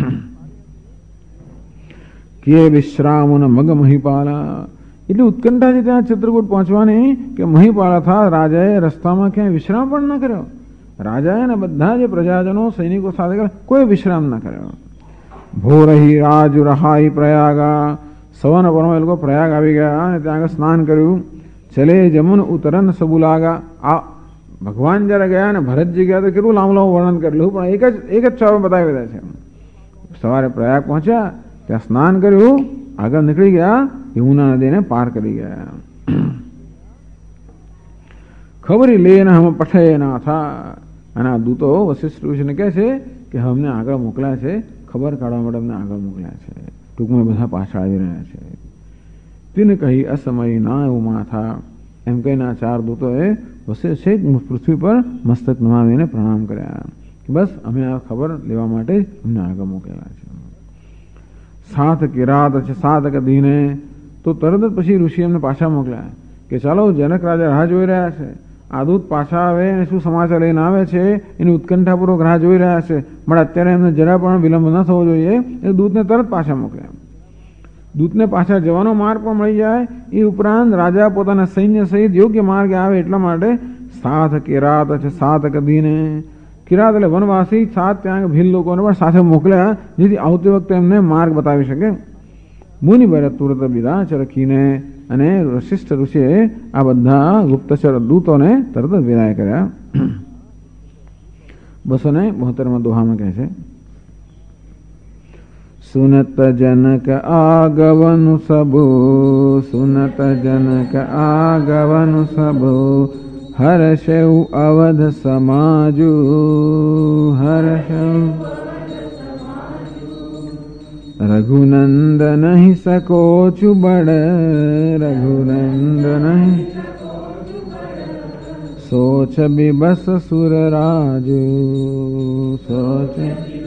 કે વિશ્રામોના મગ મહીપાલા એટલે ઉત્કંઠા છે ત્યાં ચિત્રકૂટ પહોંચવાની કે મહીપાલા થા રાજાએ રસ્તામાં ક્યાંય વિશ્રામ પણ ન કર્યો. રાજાએ ને બધા જે પ્રજાજનો સૈનિકો સાથે કોઈ વિશ્રામ ન કર્યો. ભોરહી રાજુ રહાઈ પ્રયાગા સવારના પરમાં એ લોકો પ્રયાગ આવી ગયા અને ત્યાં આગળ સ્નાન કર્યું. ચલે જમુન ઉતરન સબુલાગા આ ભગવાન જયારે ગયા ને ભરતજી ગયા તો કેટલું લાંબુ વર્ણન કરેલું પણ એક જ ચોરમાં બતાવી રહ્યા છે. સવારે પ્રયાગ પહોંચ્યા ત્યાં સ્નાન કર્યું આગળ નીકળી ગયા યમુના નદીને પાર કરી ગયા. ખબરી લેને હમ પઠે ના થા. અને આ દૂતો વશિષ્ઠ ઋષિને કહે છે કે અમને આગળ મોકલ્યા છે, ખબર કાઢવા માટે અમને આગળ મોકલ્યા છે. ટૂંકમાં બધા પાછળ આવી રહ્યા છે. તેને કહી અસમય ના એવું માથા, એમ કહીને આ 4 દૂતોએ વશિષ્ઠ પૃથ્વી પર મસ્તક નમાવીને પ્રણામ કર્યા. બસ અમે આ ખબર લેવા માટે અમને આગળ મોકલેલા છે. 7 કિરાત છે 7 દીને, તો તરત જ પછી ઋષિ એમને પાછા મોકલ્યા કે ચાલો જનક રાજા રાહ જોઈ રહ્યા છે. આ દૂત પાછા આવે અને શું સમાચાર લઈને આવે છે એની ઉત્કંઠાપૂર્વક રાહ જોઈ રહ્યા છે. પણ અત્યારે એમને જરા પણ વિલંબ ન થવો જોઈએ. એ દૂતને તરત પાછા મોકલ્યા. દૂતને પાછા જવાનો માર્ગ પણ મળી જાય, એ ઉપરાંત રાજા પોતાના સૈન્ય સહિત યોગ્ય માર્ગે આવે એટલા માટે 7 કિરાત છે 7 દીને. કિરાત એટલે વનવાસી 7 ત્યાં ભીલ લોકોને પણ સાથે મોકલ્યા, જેથી આવતી વખતે એમને માર્ગ બતાવી શકે. મુનિવરે તુરત વિદાચ રખીને, અને વશિષ્ઠ ઋષિએ આ બધા ગુપ્તચર દૂતોને તરત જ વિદાય કર્યા. 272 દોહામાં કહે છે, સુનત જનક આગવનુ સબુ, સુનત જનક આગવનુ સબુ, હર્ષેઉ અવધ સમાજુ, હર્ષેઉ રઘુનંદન સકોચુ બડ, રઘુનંદન સોચ બિબસ સુરરાજુ, સોચ.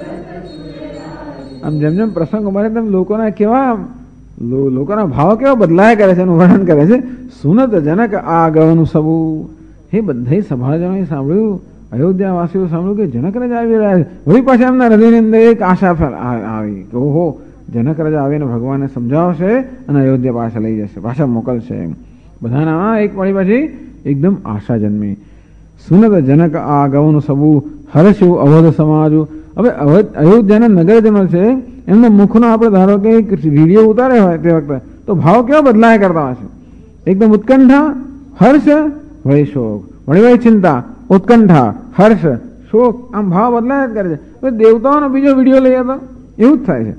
આમ જેમ જેમ પ્રસંગો બને તેમ લોકોના ભાવ કેવા બદલાયા કરે છે એનું વર્ણન કરે છે. સુનત જનક આગવનું સબુ, હે બધા સભાજનોએ સાંભળ્યું, અયોધ્યાવાસીઓ સાંભળ્યું કે જનક રાજા આવી રહ્યા છે. વળી પાછા એમના હૃદયની અંદર એક આશા આવી કે ઓહો, જનક રાજા આવીને ભગવાનને સમજાવશે અને અયોધ્યા પાછા લઈ જશે, પાછા મોકલશે. બધાના એક વળી પછી એકદમ આશા જન્મી. સુનત જનક આગવનું સબુ, હર્ષુ અવધ સમાજુ. હવે અયોધ્યાના નગરજનો છે, એમના મુખનો આપણે ધારો કે એક વિડીયો ઉતારે હોય તે વખતે તો ભાવ કેવા બદલાયા કરતા હોય છે. એકદમ ઉત્કંઠા, હર્ષ, વળી શોક, વળી ચિંતા, ઉત્કંઠા, હર્ષ, શોક, આમ ભાવ બદલાયા જ કરે છે. દેવતાઓનો બીજો વિડીયો લઈએ તો એવું જ થાય છે.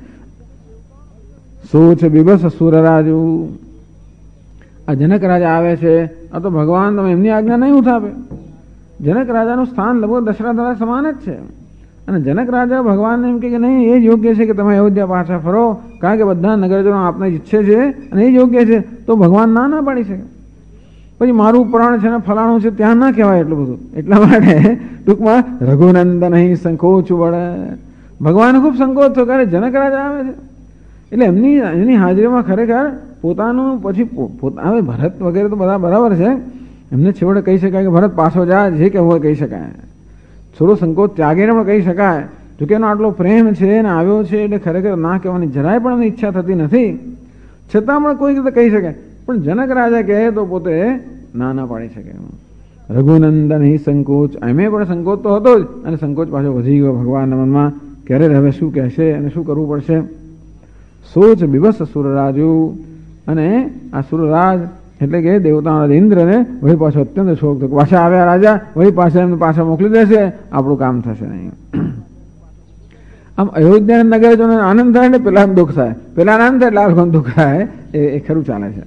સોચ બિબસ સુરરાજુ, આ જનક રાજા આવે છે, આ તો ભગવાન તમે એમની આજ્ઞા નહીં ઉઠાવે. જનક રાજાનું સ્થાન લગભગ દશરથ રાજા સમાન જ છે. અને જનક રાજા ભગવાનને એમ કે નહીં, એ જ યોગ્ય છે કે તમે અયોધ્યા પાછા ફરો, કારણ કે બધા નગરજનો આપને ઈચ્છે છે અને એ જ યોગ્ય છે, તો ભગવાન ના પાડી શકે. પછી મારું પ્રાણ છે ને ફલાણું છે ત્યાં ના કહેવાય એટલું બધું. એટલા માટે ટૂંકમાં રઘુનંદન અહીં સંકોચ વળે, ભગવાન ખૂબ સંકોચ થયો કારણ જનક રાજા આવે છે. એટલે એની હાજરીમાં ખરેખર પોતાનું પછી હવે ભરત વગેરે તો બધા બરાબર છે, એમને છેવટે કહી શકાય કે ભરત પાછો જા, જે કહેવું હોય કહી શકાય. થોડો સંકોચ ત્યાગીને પણ કહી શકાય. જોકે એનો આટલો પ્રેમ છે ને આવ્યો છે એટલે ખરેખર ના કહેવાની જરાય પણ એની ઈચ્છા થતી નથી, છતાં પણ કોઈ રીતે કહી શકાય. પણ જનક રાજા કહે તો પોતે ના પાડી શકે. રઘુનંદન હિ સંકોચ, એમે પણ સંકોચ તો હતો જ, અને સંકોચ પાછો વધી ગયો ભગવાનના મનમાં, ક્યારે હવે શું કહેશે અને શું કરવું પડશે. સોચ બિબસ સુરરાજુ, અને આ સુરરાજ એટલે કે દેવતાના ઇન્દ્રને વળી પાછો અત્યંત શોક થયો. પાછા આવ્યા રાજા, વળી પાછા એમને પાછા મોકલી દેશે, આપણું કામ થશે નહીં. આમ અયોધ્યાના નગરજોને આનંદ થાય ને પેલા દુઃખ થાય, પેલા આનંદ થાય એટલે આ દુઃખ થાય, એ ખરું ચાલે છે.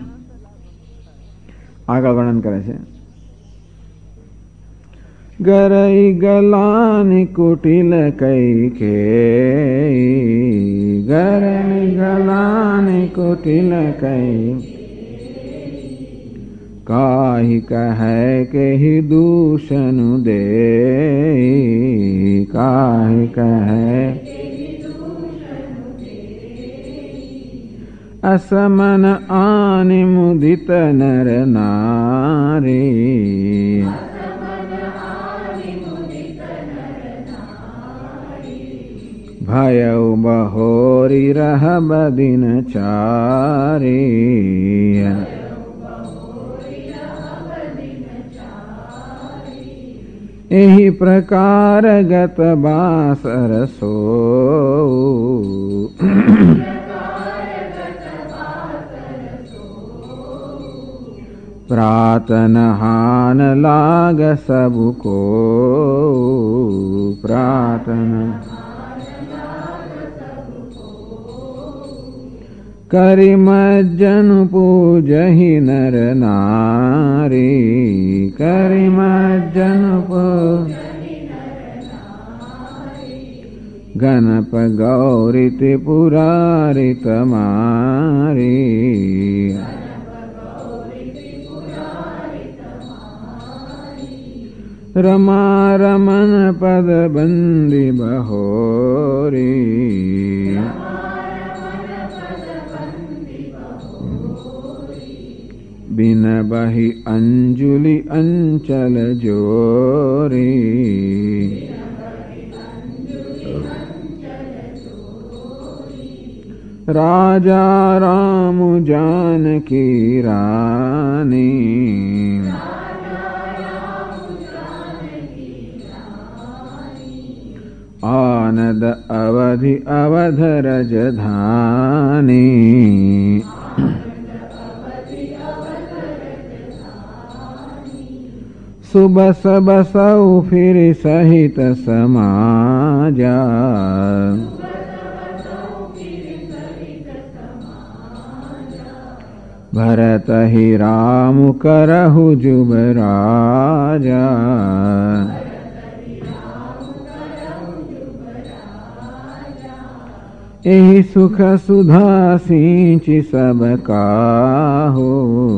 આગળ વર્ણન કરે છે, ગરઈ ગલાની કુટિલ કઈ કે, ગરઈ ગલાની કુટિલ કઈ, કાહી કહે કે હિ દૂષણ દે, કાહી કહે અસમન આનિ મુદિત નર નારી, ભયઉ બહોરી રહ બદિન ચારી, એહી પ્રકાર ગત બાસર સો, પ્રાતન હાન લાગ સબકો, પ્રાતન કરી મજ્જન પૂજહી નર નારી, કરી મજ્જન ગણપ ગૌરી ત્રિપુરારી તમારી, રમા રમન પદ બંદી બહોરી, બિન બહી અંજુલિ અંચલ જોરી, રાજા રામ જાનકી રાની, આનંદ અવધિ અવધ રજધાની, સુબસ બસૌ ફિર સહિત સમાજા, ભરત હિ રામ કરહુ જુબ રાજા, એહી સુખ સુધા સિંચી સબ કાહો,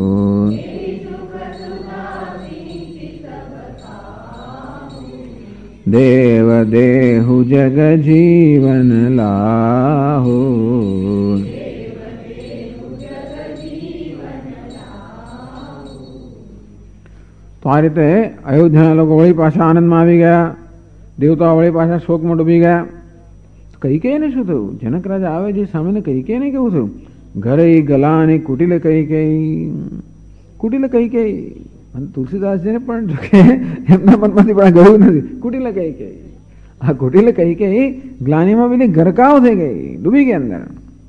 દેવ દેહુ જગ જીવન લાહો, તો આ રીતે અયોધ્યાના લોકો વળી પાછા આનંદમાં આવી ગયા, દેવતાઓ વળી પાછા શોકમાં ડૂબી ગયા. કૈકેયીને શું થયું? જનક રાજા આવે જે સામે કૈકેયીને કેવું થયું? ઘરે ગલાની કુટિલ કૈકેયી, કુટિલ કૈકેયી. અને તુલસીદાસજીને પણ એમના મનમાંથી પણ ગયું નથી. કુટિલ કૈકેયી, આ કુટિલ કૈકેયી ગ્લાનીમાં પેલી ગરકાવ થઈ ગઈ, ડૂબી ગઈ અંદર.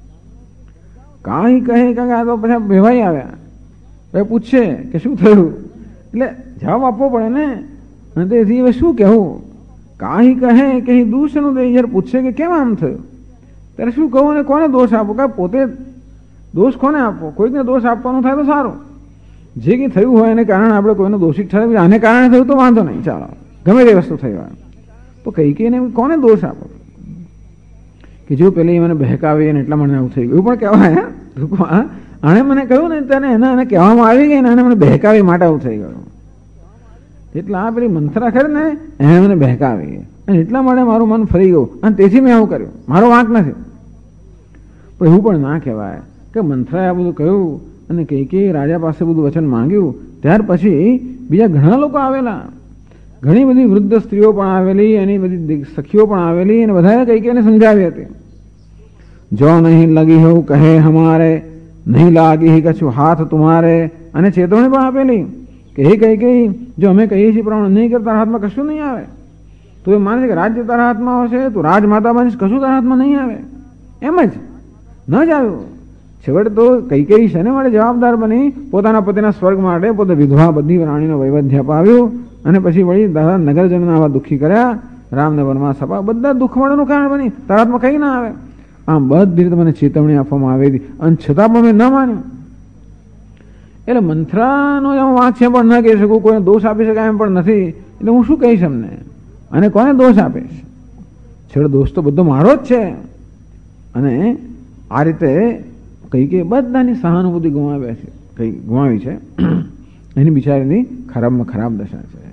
કાંઈ કહે કે આ તો પછી બેવાઈ આવ્યા, હવે પૂછશે કે શું થયું, એટલે જવાબ આપવો પડે ને. અને તેથી હવે શું કહેવું? કાંઈ કહે કે દૂષણું દે, જ્યારે પૂછશે કે કેમ આમ થયું, ત્યારે શું કહું અને કોને દોષ આપો? કે પોતે દોષ કોને આપો? કોઈકને દોષ આપવાનું થાય તો સારું. જે કંઈ થયું હોય એને કારણે આપણે કોઈને દોષિત ઠરાવીએ, આને કારણે થયું તો વાંધો નહીં, ચાલો ગમે તે વસ્તુ થઈ હોય તો કઈને કોને દોષ આપો? કે જો પેલી મને બહેકાવી અને એટલા મને આવું થઈ ગયું, એવું પણ કહેવાય. આણે મને કહ્યું ને તેને એને કહેવામાં આવી ગઈ ને એને મને બહેકાવી માટે આવું થઈ ગયું. એટલે આ પેલી મંથરા ખરી ને એને મને બહેકાવી અને એટલા માટે મારું મન ફરી ગયું અને તેથી મેં આવું કર્યું, મારો વાંક નથી. પણ એવું પણ ના કહેવાય કે મંથરાએ આ બધું કહ્યું અને કૈકેયી રાજા પાસે બધું વચન માંગ્યું, ત્યાર પછી બીજા ઘણા લોકો આવેલા, ઘણી બધી વૃદ્ધ સ્ત્રીઓ પણ આવેલી, એની બધી સખીઓ પણ આવેલી અને બધાએ કૈકેયીને સમજાવી હતી. જો નહીં લગી હું કહે હમારે, નહીં લાગી કશું હાથ તુમારે, અને ચેતવણી પણ આપેલી કે હે કૈકેયી, જો અમે કહીએ છીએ પ્રમાણે નહીં કરતા હાથમાં કશું નહીં આવે. તું એ માને છે કે રાજ્ય તારા હાથમાં આવશે, તું રાજમાતા બનીશ, કશું તારા હાથમાં નહીં આવે. એમ જ ન જ આવ્યું. છેવટે તો કૈકેયી શેને માટે જવાબદાર બની? પોતાના પતિના સ્વર્ગ માટે પોતે વિધવા બધી રાણીનો વૈવધ્ય અપાવ્યું અને પછી વળી દાદા નગરજનોને આવા દુઃખી કર્યા, રામને વનમાં સપા, બધા દુઃખ મળવાનું કારણ બની. તારા હાથમાં કંઈ ના આવે. આમ બધી રીતે મને ચેતવણી આપવામાં આવી હતી અને છતાં પણ મેં ન માન્યું. એટલે મંથરાનો હું વાંક છે પણ ન કહી શકું, કોઈને દોષ આપી શકાય એમ પણ નથી. એટલે હું શું કહીશ એમને અને કોને દોષ આપીશ? છેવટે દોષ તો બધો મારો જ છે. અને આ રીતે કૈકેયી બધાની સહાનુભૂતિ ગુમાવી છે. એની બિચારીની ખરાબમાં ખરાબ દશા છે.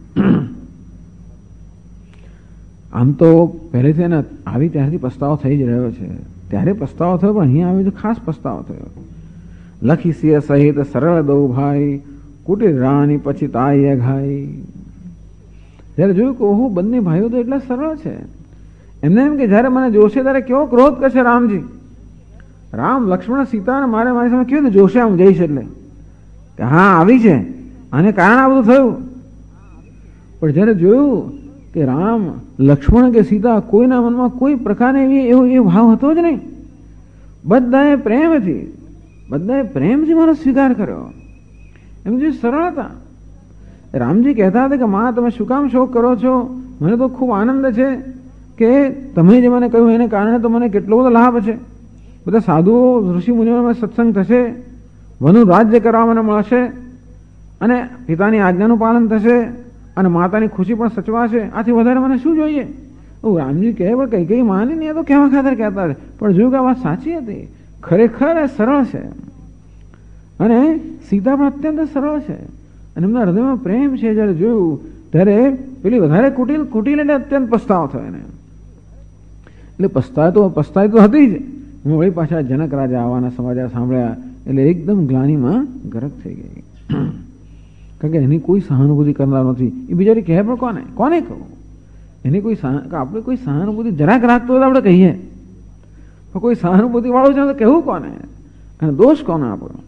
આમ તો પહેલેથી એને આવી ત્યારથી પસ્તાવો થઈ જ રહ્યો છે. ત્યારે પસ્તાવો થયો પણ અહીંયા આવી તો ખાસ પસ્તાવો થયો. લખી સિંહ સહિત સરળ દઉ ભાઈ, કુટીર રાણી પછી તાઈ ઘાઈ. જ્યારે જોયું કે ઓહો બંને ભાઈઓ તો એટલા સરળ છે. એમને એમ કે જ્યારે મને જોશે ત્યારે કેવો ક્રોધ કરશે રામજી. રામ લક્ષ્મણ સીતા મારે મારી સામે કેવું જોશે આમ જઈશ એટલે કે હા આવી છે આને કારણે આ બધું થયું. પણ જ્યારે જોયું કે રામ લક્ષ્મણ કે સીતા કોઈના મનમાં કોઈ પ્રકારે એવો એ ભાવ હતો જ નહીં. બધાએ પ્રેમથી મારો સ્વીકાર કર્યો. એમ જે સરળતા. રામજી કહેતા હતા કે માં તમે શું કામ શોક કરો છો? મને તો ખૂબ આનંદ છે કે તમે જે મને કહ્યું એને કારણે તો મને કેટલો બધો લાભ છે. બધા સાધુઓ ઋષિ મુનિઓમાં સત્સંગ થશે, વનુ રાજ્ય કરવા મને મળશે, અને પિતાની આજ્ઞાનું પાલન થશે, અને માતાની ખુશી પણ સચવાશે. આથી વધારે મને શું જોઈએ? રામજી કહે પણ કઈ માને નહીં, તો કેવા ખાતર કહેતા છે, પણ જોયું કે આ વાત સાચી હતી. ખરેખર એ સરળ છે, અને સીતા પણ અત્યંત સરળ છે, અને એમના હૃદયમાં પ્રેમ છે. જયારે જોયું ત્યારે પેલી વધારે કુટીલ એટલે અત્યંત પસ્તાવો થયો એને. એટલે પસ્તાય તો હતી જ. હું વળી પાછા જનક રાજા આવવાના સમાચાર સાંભળ્યા એટલે એકદમ ગ્લાનીમાં ગરક થઈ ગઈ. કારણ કે એની કોઈ સહાનુભૂતિ કરનાર નથી. એ બિચારી કહે પણ કોને કહું? એની કોઈ આપણે કોઈ સહાનુભૂતિ જરાક રાખતો હોય તો આપણે કહીએ, પણ કોઈ સહાનુભૂતિ વાળો છે તો કહેવું કોને, અને દોષ કોને આપણો?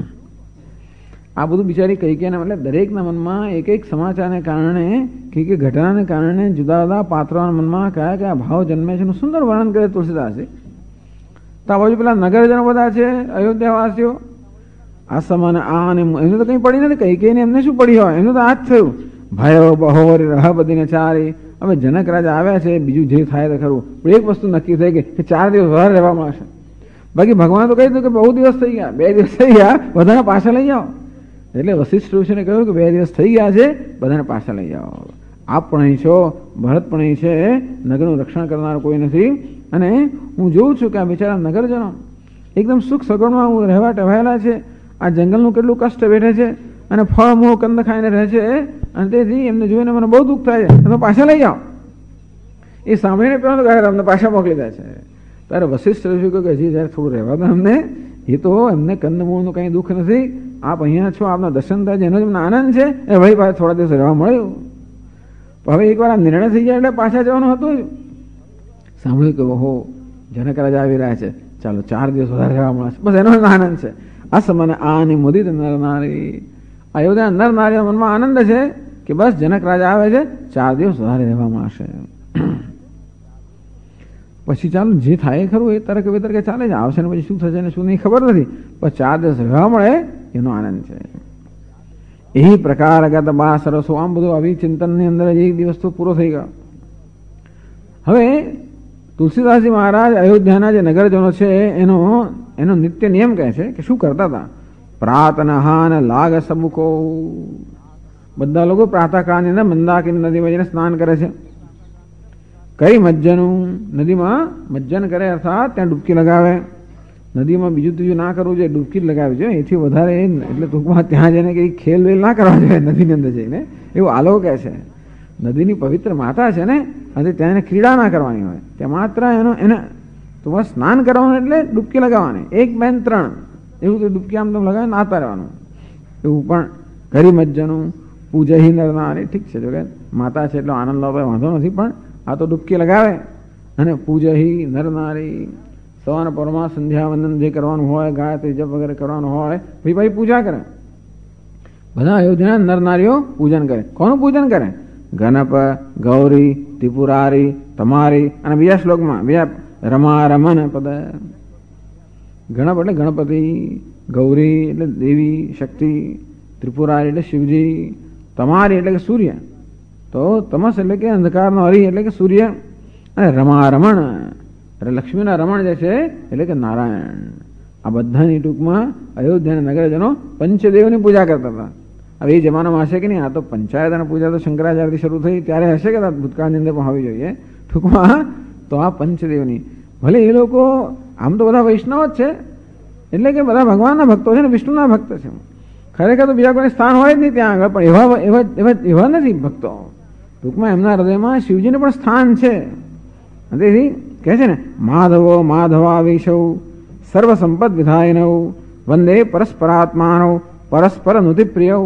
આ બધું બિચારી કઈ કે એટલે દરેકના મનમાં એક એક સમાચારને કારણે, કઈ ઘટનાને કારણે જુદા જુદા પાત્રોના મનમાં કયા કયા ભાવ જન્મે છે એનું સુંદર વર્ણન કરે તુલસીદાસે. તો આ બાજુ પેલા નગરજનો બધા છે, અયોધ્યાવાસીઓ, આ સમાન આ અને એમને તો કંઈ પડી નથી. કઈ કઈને એમને શું પડી હોય? એમનું તો આ જ થયું, ભયો બહોરી રહ બધીને ચારી. હવે જનક રાજા આવ્યા છે, બીજું જે થાય તો ખરું, પણ એક વસ્તુ નક્કી થઈ ગઈ કે 4 દિવસ વધારે રહેવા મળશે. બાકી ભગવાન તો કહી દીધું કે બહુ દિવસ થઈ ગયા, 2 દિવસ થઈ ગયા, બધાને પાછા લઈ જાઓ. એટલે વશિષ્ઠ ઋષિને કહ્યું કે 2 દિવસ થઈ ગયા છે, બધાને પાછા લઈ જાઓ. આપ પણ અહીં છો, ભરત પણ અહીં છે, નગરનું રક્ષણ કરનાર કોઈ નથી. અને હું જોઉં છું કે આ બિચારા નગરજનો એકદમ સુખ સગવડમાં હું રહેવા ટેવાયેલા છે. આ જંગલનું કેટલું કષ્ટ વેઠે છે, અને ફળ મોહ કંદ ખાઈને રહે છે, અને તેથી એમને જોઈને મને બહુ દુઃખ થાય છે. તમે પાછા લઈ જાઓ. એ સાંભળીને પેલો અમને પાછા મોકલી દે છે. ત્યારે વશિષ્ઠ ઋષિ કહ્યું કે હજી જ્યારે થોડું રહેવા દો અમને, એ તો એમને કંદમૂળનું કંઈ દુઃખ નથી. આપ અહીંયા છો, આપના દર્શન થાય છે, એનો જ એમને આનંદ છે. એ ભાઈ પાસે થોડા દિવસ રહેવા મળ્યું. હવે એકવાર આ નિર્ણય થઈ જાય એટલે પાછા જવાનું હતું. સાંભળ્યું કે ઓહો જનક રાજા આવી રહ્યા છે, ચાલો 4 દિવસ વધારે રહેવા મળશે, બસ એનો જ આનંદ છે. આ સમયે આ અને મુદિત નર નારી, અયોધ્યા નર નારીના મનમાં આનંદ છે કે બસ જનક રાજા આવે છે, 4 દિવસ વધારે રહેવા મળશે. પછી ચાલો જે થાય ખરું એ તરકે વિતરકે ચાલે છે. આવશે ને પછી શું થશે ને શું નહીં ખબર નથી, પણ 4 દિવસ રહેવા મળે એનો આનંદ છે. એ પ્રકારગત 12 સરસો આમ બધું આવી ચિંતનની અંદર એક દિવસ તો પૂરો થઈ ગયો. હવે તુલસીદાસજી મહારાજ અયોધ્યાના જે નગરજનો છે એનો નિત્ય નિયમ કહે છે કે શું કરતા હતા. પ્રાતનહાન લાગ સબુકો, બધા લોકો પ્રાતઃકાળની અંદર મંદાકિની નદીમાં જઈને સ્નાન કરે છે. કઈ મજ્જનું, નદીમાં મજ્જન કરે અર્થાત ત્યાં ડૂબકી લગાવે. નદીમાં બીજું ત્રીજું ના કરવું જોઈએ, ડૂબકી જ લગાવી જોઈએ. એથી વધારે એટલે ટૂંકમાં ત્યાં જઈને કંઈ ખેલ વેલ ના કરવા જોઈએ નદીની અંદર જઈને, એવું આલો કહે છે. નદીની પવિત્ર માતા છે ને, અને ત્યાં એને ક્રીડા ના કરવાની હોય, ત્યાં માત્ર એને તમારે સ્નાન કરવાનું એટલે ડૂબકી લગાવવાની, 1 2 3 એવું તો ડૂબકી આમ તમે લગાવી નાતા રહેવાનું. એવું પણ કરી મજ્જનું પૂજહી નરનારી, ઠીક છે, જો કે માતા છે એટલો આનંદ લો વાંધો નથી, પણ આ તો ડૂબકી લગાવે. અને પૂજહી નરનારી, સવારના પરમાં સંધ્યા વંદન જે કરવાનું હોય, ગાયત્રી જપ વગેરે કરવાનું હોય, ભાઈ પૂજા કરે. બધા અયોધ્યાના નરનારીઓ પૂજન કરે. કોનું પૂજન કરે? ગણપ, ગૌરી, ત્રિપુરારી, તમારી, અને બીજા શ્લોકમાં બીજા રમા રમન પદ. ગણપ એટલે ગણપતિ, ગૌરી એટલે દેવી શક્તિ, ત્રિપુરારી એટલે શિવજી, તમારી એટલે કે સૂર્ય, તો તમસ એટલે કે અંધકારનો હરિ એટલે કે સૂર્ય, અને રમા રમણ એટલે લક્ષ્મીના રમણ જે છે એટલે કે નારાયણ. આ બધાની ટૂંકમાં અયોધ્યાના નગરજનો પંચદેવની પૂજા કરતા હતા. હવે એ જમાનામાં હશે કે નહીં, આ તો પંચાયત અને પૂજા તો શંકરાચાર્યથી શરૂ થઈ ત્યારે હશે કે ભૂતકાળની અંદર પણ હોવી જોઈએ. ટૂંકમાં તો આ પંચદેવની, ભલે એ લોકો આમ તો બધા વૈષ્ણવ જ છે, એટલે કે બધા ભગવાનના ભક્તો છે ને વિષ્ણુના ભક્ત છે. ખરેખર તો બીજા કોઈ સ્થાન હોય જ નહીં ત્યાં આગળ, પણ એવા નથી ભક્તો. ટૂંકમાં એમના હૃદયમાં શિવજીનું પણ સ્થાન છે. તેથી કહે છે ને, માધવો માધવા વિષૌ સર્વ સંપદ વિધાયનૌ વંદે પરસ્પરાત્માનો પરસ્પર નુતિ પ્રિય.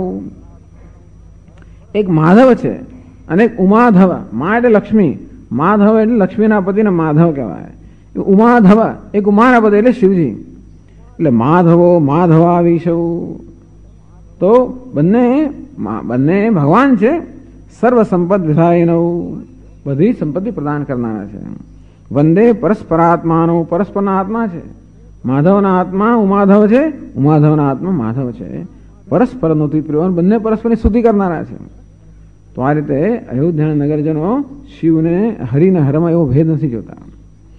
એક માધવ છે અને એક ઉમાધવ. મા એટલે લક્ષ્મી, માધવ એટલે લક્ષ્મીના પતિને માધવ કહેવાય. ઉમાધવ એક ઉમાના પતિ એટલે શિવજી. એટલે માધવો માધવા વિષૌ, તો બંને ભગવાન છે. સર્વ સંપદ વિધાયનૌ, બધી સંપત્તિ પ્રદાન કરનારા છે. વંદે પરસ્પરાત્માનો, પરસ્પરના આત્મા છે. માધવના આત્મા ઉમાધવ છે, ઉમાધવના આત્મા માધવ છે. પરસ્પર નોતી પ્રિય, બંને પરસ્પરની સ્તુતિ કરનારા છે. તો આ રીતે અયોધ્યાના નગરજનો શિવને હરિને હરમાં એવો ભેદ નથી જોતા.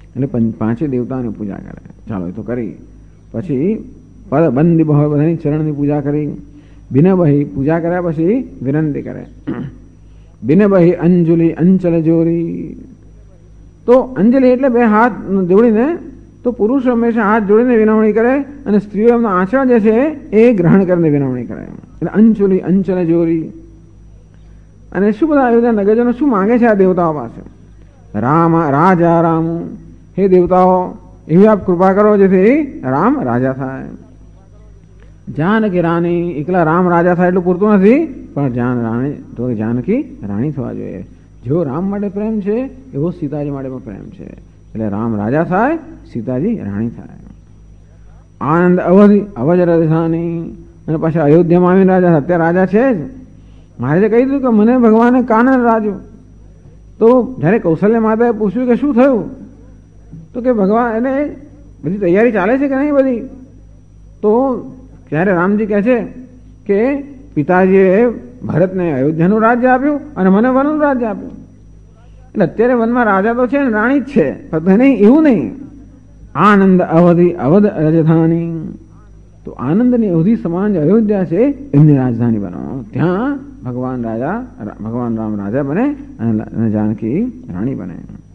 એટલે પાંચે દેવતાઓની પૂજા કરે. ચાલો એ તો કરી. પછી બંદી બધાની ચરણની પૂજા કરી. બિનબહી પૂજા કર્યા પછી વિનંતી કરે. બિનબહી અંજલિ અંચલ જોરી. તો અંજલિ એટલે બે હાથ જોડીને, તો પુરુષ હંમેશા હાથ જોડીને વિનવણી કરે અને સ્ત્રીઓ એમનો આચરણ જે છે એ ગ્રહણ કરીને વિનવણી કરે. એટલે અંચુલી અંચલ જોરી. અને શું બધા અયોધ્યા નગરજનો શું માંગે છે આ દેવતાઓ પાસે? રામ રાજા રામ, હે દેવતાઓ એવી આપ કૃપા કરો જેથી રામ રાજા થાય. જાનકી રાણી, એકલા રામ રાજા થાય એટલું પૂરતું નથી, પણ જાનકી રાણી થવા જોઈએ. જેવો રામ માટે પ્રેમ છે એવો સીતાજી માટે પણ પ્રેમ છે. એટલે રામ રાજા થાય, સીતાજી રાણી થાય. આનંદ અવજ રાજધાની. અને પાછા અયોધ્યામાં આવીને રાજા, અત્યારે રાજા છે જ. મારે જે કહી દીધું કે મને ભગવાને કાનન રાજો. તો જ્યારે કૌશલ્ય માતાએ પૂછ્યું કે શું થયું, તો કે ભગવાન એને બધી તૈયારી ચાલે છે કે નહીં બધી. તો ત્યારે રામજી કહે છે કે પિતાજીએ ભરતને અયોધ્યાનું રાજ્ય આપ્યું અને મને વનનું રાજ્ય આપ્યું. એટલે અત્યારે વનમાં રાજા તો છે ને રાણી જ છે, પણ નહીં એવું નહીં. આનંદ અવધ રાજધાની. તો આનંદની અવધિ સમાન જે અયોધ્યા છે એમની રાજધાની બનાવો. ત્યાં ભગવાન રામ રાજા બને અને જાનકી રાણી બને.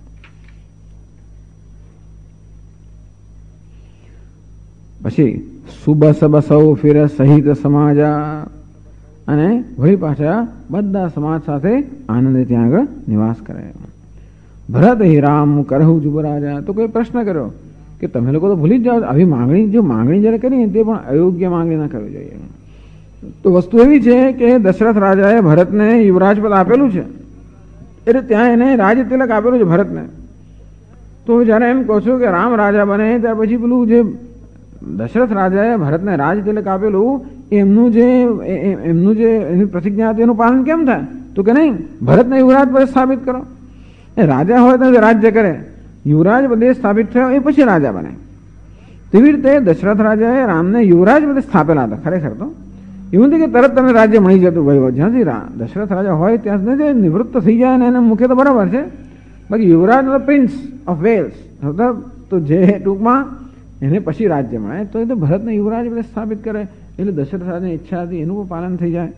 પછી સુબસ બસૌ ફિર સહિત સમાજા. અને વળી પાછા બધા સમાજ સાથે આનંદે ત્યાં આગળ નિવાસ કરે. ભરત હિ રામ કરહુ જુબરાજા. તો કોઈ પ્રશ્ન કર્યો કે તમે લોકો તો ભૂલી જ જાઓ, આવી માંગણી જયારે કરી તે પણ અયોગ્ય માંગણી ના કરવી જોઈએ. તો વસ્તુ એવી છે કે દશરથ રાજાએ ભરતને યુવરાજ પદ આપેલું છે, એટલે ત્યાં એને રાજ તિલક આપેલું છે ભરતને. તો જયારે એમ કહો છો કે રામ રાજા બને, ત્યાર પછી પેલું જે દશરથ રાજાએ ભરતને રાજ તિલક આપેલું એમનું જે એની પ્રતિજ્ઞા હતી એનું પાલન કેમ થાય? તો કે નહીં, ભરતને યુવરાજ પદે સ્થાપિત કરો. એ રાજા હોય તો રાજ્ય કરે, યુવરાજ પદે સ્થાપિત થયો એ પછી રાજા બને. તેવી રીતે દશરથ રાજાએ રામને યુવરાજ પદે સ્થાપેલા હતા. ખરેખર તો એવું નથી કે તરત તમને રાજ્ય મળી જતું હોય. જ્યાંથી દશરથ રાજા હોય ત્યાં સુધી નિવૃત્ત થઈ જાય ને એને મૂકે તો બરાબર છે, બાકી યુવરાજ પ્રિન્સ ઓફ વેલ્સ તો જે ટૂંકમાં એને પછી રાજ્ય મળે. તો એ તો ભરતને યુવરાજ પદે સ્થાપિત કરે, એટલે દશરથ રાજાની ઈચ્છા હતી એનું પણ પાલન થઈ જાય.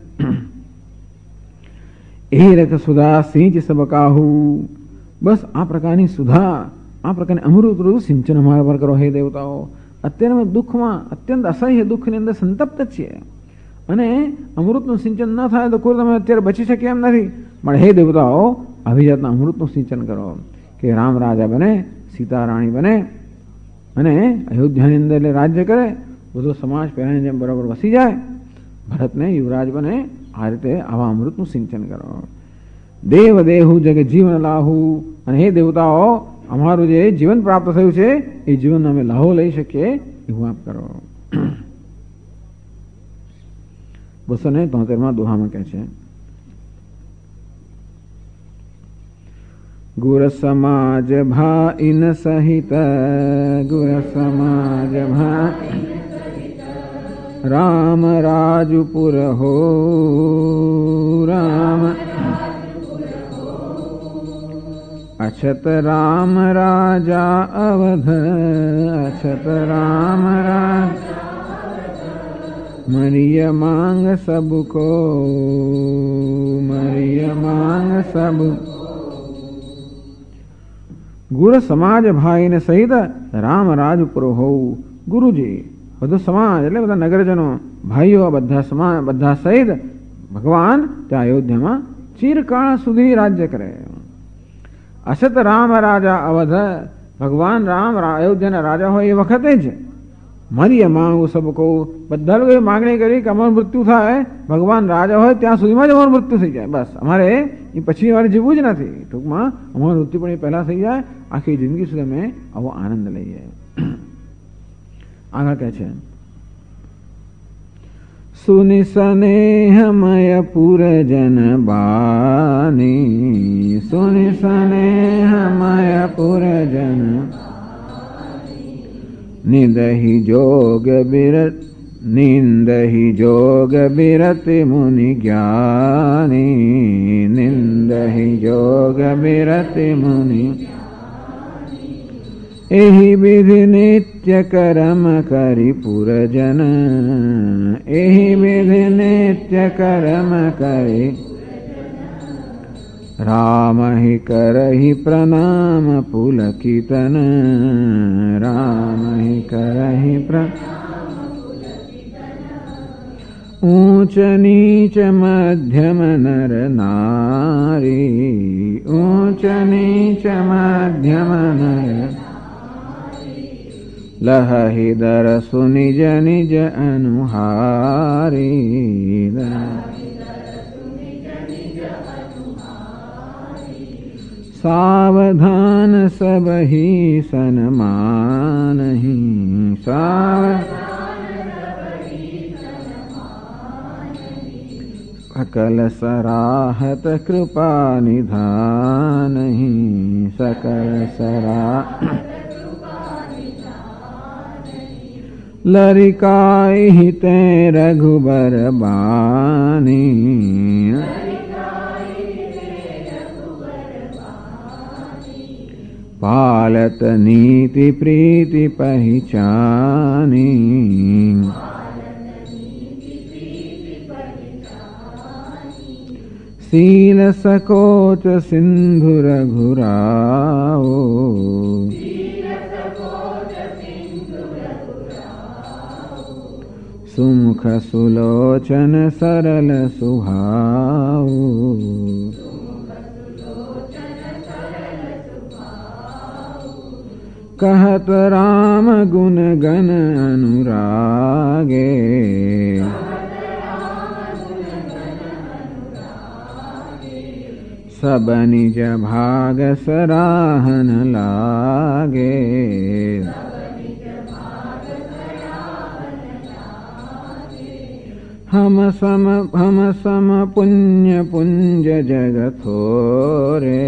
એ રખ સુધા સિંચ સબકાહુ. બસ આ પ્રકારની સુધા, આ પ્રકારની અમૃતરૂપ સિંચન અમારા પર કરો હે દેવતાઓ. અત્યારે અમે દુઃખમાં, અત્યંત અસહ્ય દુઃખની અંદર સંતપ્ત છીએ અને અમૃતનું સિંચન ન થાય તો કોઈ તમે અત્યારે બચી શકે એમ નથી. પણ હે દેવતાઓ આવી જાતના અમૃતનું સિંચન કરો કે રામ રાજા બને, સીતા રાણી બને અને અયોધ્યાની અંદર રાજ્ય કરે, બધો સમાજ પહેલાની જેમ બરાબર વસી જાય, ભરતને યુવરાજ બને. આ રીતે આવા અમૃતનું સિંચન કરો. દેવ દેહુ જગ જીવન લાહુ. અને હે દેવતાઓ અમારું જે જીવન પ્રાપ્ત થયું છે એ જીવનનો અમે લાહો લઈ શકીએ એવું આપ કરો. 273 દોહામાં કહે છે, ગુર સમાજ ભાઈન સહિત, ગુર સમાજ ભાઈ રામ રાજપુર હો. રામ અછત રામ રાજા અવધ, અછત રામ રાજા મરિય માંગ સબકો, મરિય માંગ સબ. ગુર સમાજ ભાઈ ને સહિત રામ રાજપુર હોવું. ગુરુજી બધો સમાજ એટલે બધા નગરજનો ભાઈઓ બધા સહિત ભગવાન ત્યાં અયોધ્યામાં ચિરકાળ સુધી રાજ્ય કરે. અસત રામ રાજા અવધ. ભગવાન રામ અયોધ્યાના રાજા હોય એ વખતે જ મરીએ માંગુ સબકો. બધા લોકોએ માગણી કરી કે અમારું મૃત્યુ થાય, ભગવાન રાજા હોય ત્યાં સુધીમાં જ અમારું મૃત્યુ થઈ જાય. બસ અમારે એ પછી અમારે જીવવું જ નથી. ટૂંકમાં અમારું મૃત્યુ પણ એ પહેલા થઈ જાય, આખી જિંદગી સુધી અમે આવો આનંદ લઈએ. આગળ કહે છે, સુનિ સ્નેહમય પુરજન બાની. સુનિ સ્નેહમય પુરજન નિંદહી જોગ બિરત, નિંદહી જોગ બિરત મુનિ જ્ઞાની. નિંદહી જોગ બિરત મુનિ एहि विधि नित्य कर्म करि पुरजन, एहि विधि नित्य कर्म करि राम ही करहि प्रणाम पुलकितन, राम ही करहि ऊंच नीच मध्यम नर नारी, ऊंच नीच मध्यम नर लहहि दरसु निज निज अनुहारी, सावधान सबहि सन्मानहि, सकल सराहत कृपा निधानहि, सकल सराहत लरिकाहि ते रघुबर बानी, पालत नीति प्रीति पहचानी, सील सकोच सिंधु रघुराओ, सुमुख सुलोचन सरल सुभाऊ, कहत राम गुण गण अनुरागे, सब निज भाग सराहन लागे, हम सम पुण्य पुंज जगथोरे,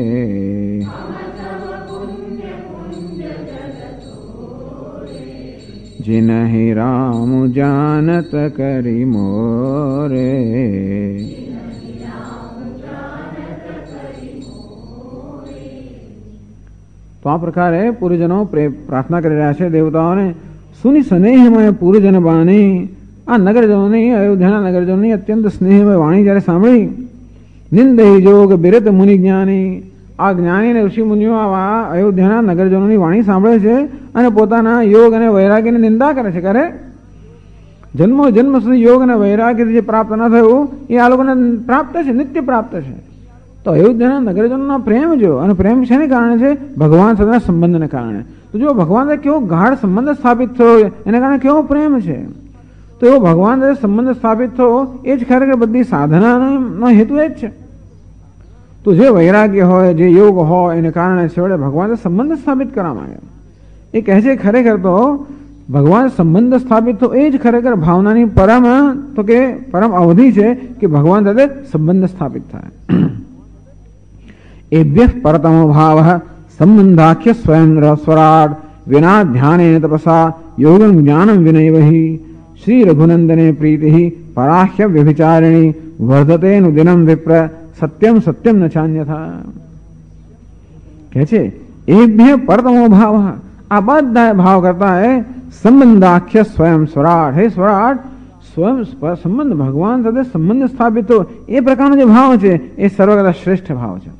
जिनहि राम जानत करि मोरे, तो आ प्रकारे પૂર્વજનો પ્રાર્થના કરી રહ્યા છે દેવતાઓને, સુની સ્નેહમય પૂર્વજન બાણી આ નગરજનોની, અયોધ્યાના નગરજનોની અત્યંત સ્નેહમય વાણી જ્યારે સાંભળી, નિંદહી જોગ બિરત મુનિ જ્ઞાની, આ જ્ઞાની અને ઋષિ મુનિઓ આ અયોધ્યાના નગરજનોની વાણી સાંભળે છે અને પોતાના યોગ અને વૈરાગ્યની નિંદા કરે છે. કરે જન્મો જન્મ સુધી યોગ અને વૈરાગ્ય જે પ્રાપ્ત ન થયું એ આ લોકોને પ્રાપ્ત છે, નિત્ય પ્રાપ્ત છે. તો અયોધ્યાના નગરજનોનો પ્રેમ જો, અને પ્રેમ શેને કારણે છે? ભગવાન સાથેના સંબંધને કારણે. તો જો ભગવાન સાથે કેવો ગાઢ સંબંધ સ્થાપિત થયો, એના કારણે કેવો પ્રેમ છે. તો એવો ભગવાન સાથે સંબંધ સ્થાપિત થયો એ જ ખરેખર બધી સાધનાનો હેતુ એ જ છે. તો જે વૈરાગ્ય હોય, જે યોગ હોય, એને કારણે છેવટે ભગવાન સંબંધ સ્થાપિત કરવામાં આવ્યા. એ કહે છે ખરેખર તો ભગવાન સંબંધ સ્થાપિત થયો એ જ ખરેખર ભાવનાની પરમ, તો કે પરમ અવધિ છે કે ભગવાન સાથે સંબંધ સ્થાપિત થાય. एभ्य परतमो भाव संबंधाख्य स्वयं स्वराट विना ध्यान तपसा योगं ज्ञानम विनय वही श्री रघुनंदने प्रीति पराह्य व्यभिचारिणी वर्धते दिनम विप्र सत्यम सत्यम न चान्यथा. कैसे एभ्य परतमो भाव, आ बधा भाव करता है संबंधाख्य स्वयं स्वराट. हे स्वराट, स्वयं संबंध भगवान સાથે સંબંધ સ્થાપિત हो એ પ્રકારનો જે ભાવ છે એ સર્વ કરતા શ્રેષ્ઠ ભાવ છે.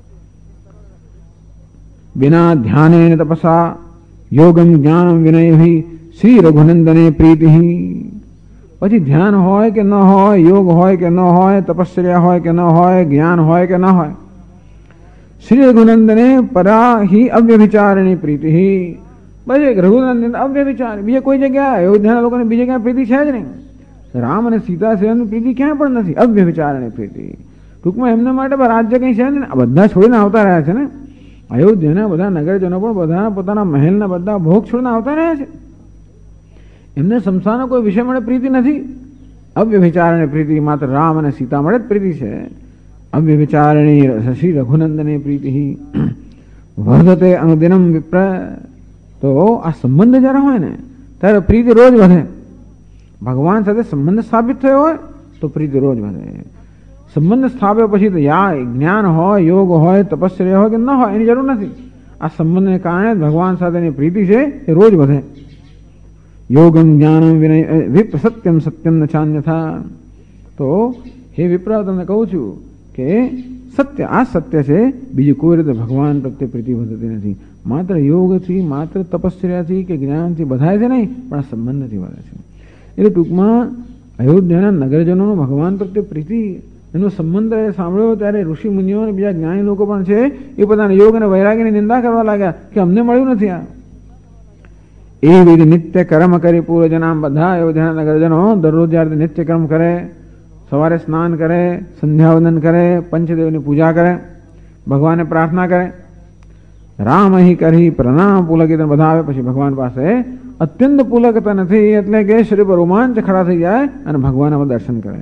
बिना ध्यान तपसा योगम ज्ञानम विनय ही श्री रघुनंदने प्रीति ही. પછી ધ્યાન હોય કે ન હોય, યોગ હોય કે ન હોય, તપસ્યા હોય કે ન હોય, જ્ઞાન હોય કે ન હોય, શ્રી રઘુનંદને પરા ही અવ્યભિચારિણી પ્રીતિ ही. બસ એક રઘુનંદન અવ્યભિચાર, બીજે કોઈ જગ્યાએ અયોધ્યાના લોકોને બીજે ક્યાંય પ્રીતિ છે જ નહીં. રામ અને સીતા સિવાયની પ્રીતિ ક્યાંય પણ નથી, અવ્યભિચારિણી પ્રીતિ. ટૂંકમાં એમના માટે રાજ્ય કંઈ છે ને, બધા છોડીને આવતા રહ્યા છે ને. અયોધ્યાના બધા નગરજનો પણ બધા પોતાના મહેલના બધા ભોગ છોડીને આવતા રહ્યા છે. એમને સંસારનો કોઈ વિષય મળે પ્રીતિ નથી. અવ્યભિચારણી પ્રીતિ માત્ર રામ અને સીતા મળે જ પ્રીતિ છે. અવ્યભિચારણી શ્રી રઘુનંદની પ્રીતિ વર્ધતે અનુદિનમ વિપ્ર. તો આ સંબંધ જ્યારે હોય ને ત્યારે પ્રીતિ રોજ વધે. ભગવાન સાથે સંબંધ સ્થાપિત થયો હોય તો પ્રીતિ રોજ વધે. સંબંધ સ્થાપ્યો પછી તો યા જ્ઞાન હોય, યોગ હોય, તપસ્યા હોય કે ન હોય એની જરૂર નથી. આ સંબંધને કારણે ભગવાન સાથેની પ્રીતિ છે એ રોજ વધે. યોગમ જ્ઞાનમ વિનય વિપ્ર સત્યમ સત્યમ ન ચાન્યથા. તો હે વિપ્ર, તમને કહું છું કે સત્ય, આ સત્ય છે, બીજી કોઈ રીતે ભગવાન પ્રત્યે પ્રીતિ વધતી નથી. માત્ર યોગથી, માત્ર તપશ્ચર્યાથી કે જ્ઞાનથી બધાય છે નહીં, પણ આ સંબંધથી વધે છે. એટલે ટૂંકમાં અયોધ્યાના નગરજનોનો ભગવાન પ્રત્યે પ્રીતિ, એનો સંબંધ સાંભળ્યો ત્યારે ઋષિ મુનિઓ અને બીજા જ્ઞાની લોકો પણ છે એ પોતાના યોગ અને વૈરાગ્યની નિંદા કરવા લાગ્યા કે અમને મળ્યું નથી આ. એ વિધ નિત્ય કર્મ કરી પૂર્વજના, બધા અયોધ્યાના નગરજનો દરરોજ જ્યારે નિત્ય કર્મ કરે, સવારે સ્નાન કરે, સંધ્યાવંદન કરે, પંચદેવની પૂજા કરે, ભગવાનને પ્રાર્થના કરે, રામ અહીં કરી પ્રણામ પુલકિત બધા આવે, પછી ભગવાન પાસે અત્યંત પુલકતા નથી એટલે કે શરીર પર રોમાંચ ખડા થઈ જાય અને ભગવાનના દર્શન કરે.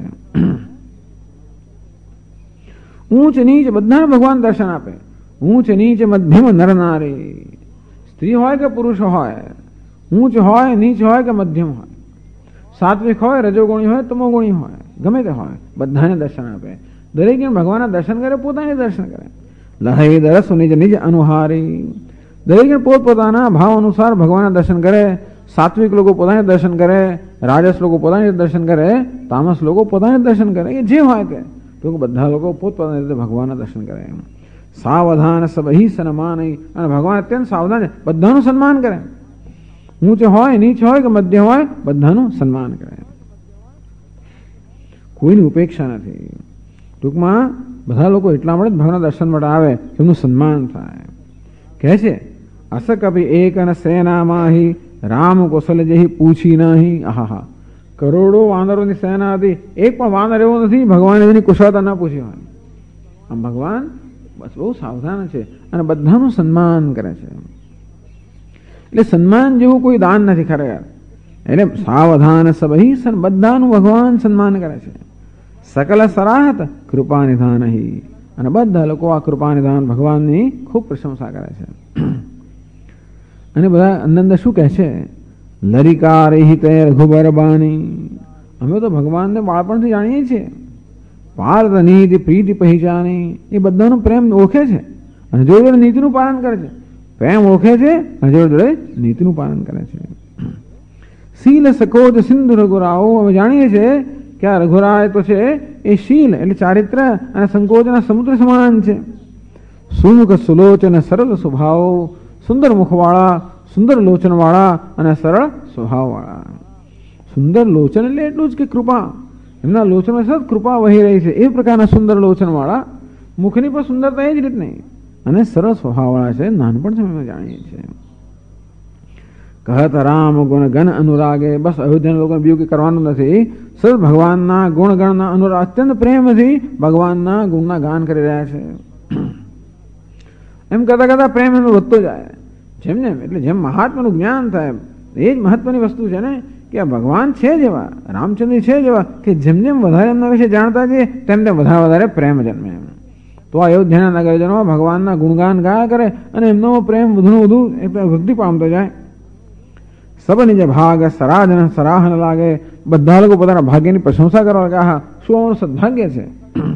ઊંચ નીચ બધાને ભગવાન દર્શન આપે. ઊંચ નીચ મધ્યમ નર નારી, સ્ત્રી હોય કે પુરુષ હોય, ઊંચ હોય નીચ હોય કે મધ્યમ હોય, સાત્વિક હોય, રજોગુણી હોય, તમોગુણી હોય, ગમે તે હોય, બધાને દર્શન આપે. દરેક જણ ભગવાનના દર્શન કરે, પોતાને દર્શન કરે. લહઈ દરસ નિજ નિજ અનુહારી, દરેક જણ પોતપોતાના ભાવ અનુસાર ભગવાનના દર્શન કરે. સાત્વિક લોકો પોતાને દર્શન કરે, રાજસ લોકો પોતાને દર્શન કરે, તામસ લોકો પોતાને દર્શન કરે. એ જે હોય તે તો બધા લોકો પોતપોતાની રીતે ભગવાનના દર્શન કરે. સાવધાન સબહી સન્માન, અને ભગવાન અત્યંત સાવધાન છે, બધાનું સન્માન કરે. ઊંચ હોય, નીચ હોય કે મધ્ય હોય, બધાનું સન્માન કરે. કોઈની ઉપેક્ષા નથી. ટૂંકમાં બધા લોકો એટલા માટે ભગવાનના દર્શન માટે આવે કે એમનું સન્માન થાય. કહે છે અસ કભી એક ન સેના માહી, રામ કૌશલ્ય જેહી પૂછી નહીં. આહા, કરોડો વાનરોની સેના હતી, એક પણ વાનર એવો નથી ભગવાને એની કુશળતા ના પૂછી હોય. આમ ભગવાન બસ બહુ સાવધાન છે અને બધાનું સન્માન કરે છે. એટલે સન્માન જેવું કોઈ દાન નથી ખરેખર. એટલે સાવધાન સબહી, બધાનું ભગવાન સન્માન કરે છે. સકલ સરાહત કૃપા નિધાન, અને બધા લોકો આ કૃપા નિધાન ભગવાનની ખૂબ પ્રશંસા કરે છે. અને બધા અંદર શું કહે છે, લરિકા રહિતે રઘુબર બાની, અમે તો ભગવાનને બાળપણથી જાણીએ છીએ. પાર્થ નીતિ પ્રીતિ પહેચાની, એ બધાનો પ્રેમ ઓળખે છે અને જોડે જોડે નીતિનું પાલન કરે છે. પ્રેમ ઓળખે છે અને જોડે જોડે નીતિનું પાલન કરે છે. શીલ સકોચ સિંધુ રઘુરાઓ, અમે જાણીએ છીએ કે આ રઘુરાય તો છે એ શીલ એટલે ચારિત્ર અને સંકોચના સમુદ્ર સમાન છે. સુમુખ સુલોચન સરળ સ્વભાવ, સુંદર મુખવાળા, સુંદર લોચનવાળા અને સરળ સ્વભાવવાળા. સુંદર લોચન એટલે એટલું જ કે કૃપા, એમના લોચનમાં સતત કૃપા વહી રહી છે. એ પ્રકારના સુંદર લોચનવાળા, મુખની પણ સુંદરતા એ જ રીતની, અને સરળ સ્વભાવવાળા છે. નાનપણથી અમે જાણીએ છીએ. કહત રામ ગુણ ગણ અનુરાગે, બસ અયોધ્યાના લોકોને બીજું કંઈ કરવાનું નથી. સતત ભગવાનના ગુણગણના અનુરાગ, અત્યંત પ્રેમથી ભગવાનના ગુણના ગાન કરી રહ્યા છે. એમ કરતા કરતા પ્રેમ એનો વધતો જાય. જેમ જેમ એટલે જેમ મહાત્માનું જ્ઞાન થાય, એ જ મહત્વની વસ્તુ છે ને, કે આ ભગવાન છે જેવા, રામચંદ્ર છે જેવા, કે જેમ જેમ વધારે એમના વિશે જાણતા જઈએ તેમ તેમ વધારે વધારે પ્રેમ જન્મે. તો અયોધ્યાના નગરજનો ભગવાનના ગુણગાન ગાયા કરે અને એમનો પ્રેમ વધુ વધુ વૃદ્ધિ પામતો જાય. સબ નિજ ભાગ સરાજન સરાહન લાગે, બધા લોકો પોતાના ભાગ્યની પ્રશંસા કરવા લાગે. હા, શું અમારું સદભાગ્ય છે.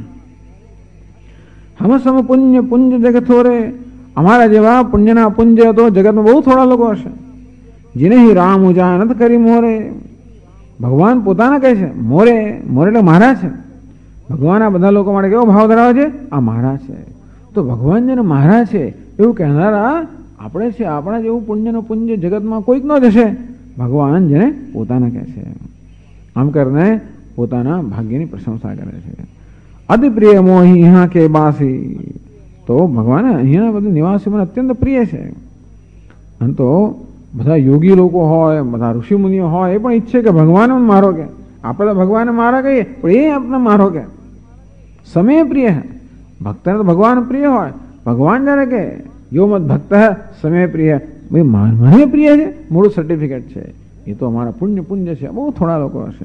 હમ સમ પુણ્ય પુંજ જગત થોરે, અમારા જેવા પુણ્યના પુંજ તો જગતમાં બહુ થોડા લોકો હશે. જેને રામ ઉજા નથી કરી મોરે, ભગવાન પોતાના કહે છે મોરે, મોરે એટલે મારા છે. ભગવાન આ બધા લોકો માટે કેવો ભાવ ધરાવે છે, આ મારા છે. તો ભગવાન જેને મારા છે એવું કહેનારા આપણે છે. આપણા જેવું પુણ્યનો પુંજ જગતમાં કોઈક ન જશે. ભગવાન જેને પોતાના કહે છે, આમ કરીને પોતાના ભાગ્યની પ્રશંસા કરે છે. અતિ પ્રિય મોહી यहाँ के बासी, તો ભગવાન અહીંયા બધા નિવાસીઓ મને અત્યંત પ્રિય છે. અને તો બધા યોગી લોકો હોય, બધા ઋષિ મુનિઓ હોય, એ પણ ઈચ્છે કે ભગવાન મારો કે. આપણે તો ભગવાનને મારા કહીએ, પણ એ આપણે મારો કે. સમય પ્રિય હે, ભક્તને તો ભગવાન પ્રિય હોય. ભગવાન જ્યારે કે યો મત ભક્ત સમય પ્રિય, ભાઈ મને પ્રિય છે, મોડું સર્ટિફિકેટ છે. એ તો અમારા પુણ્ય છે. બહુ થોડા લોકો હશે.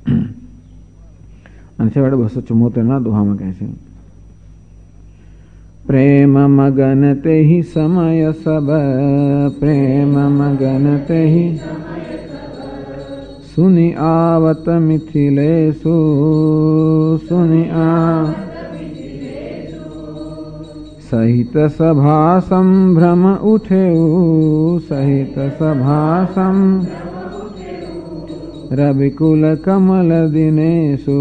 અને છેવટે 274 દુહામાં કહે છે, પ્રેમ મગન તેહી સમય સબ, પ્રેમ મગન તેહી સુની આવત મિથિલેશુ, સુની સહિત સભા સંભ્રમ ઉઠ્યું, સહિત સભા રવિકુલ કમલ દિનેશુ,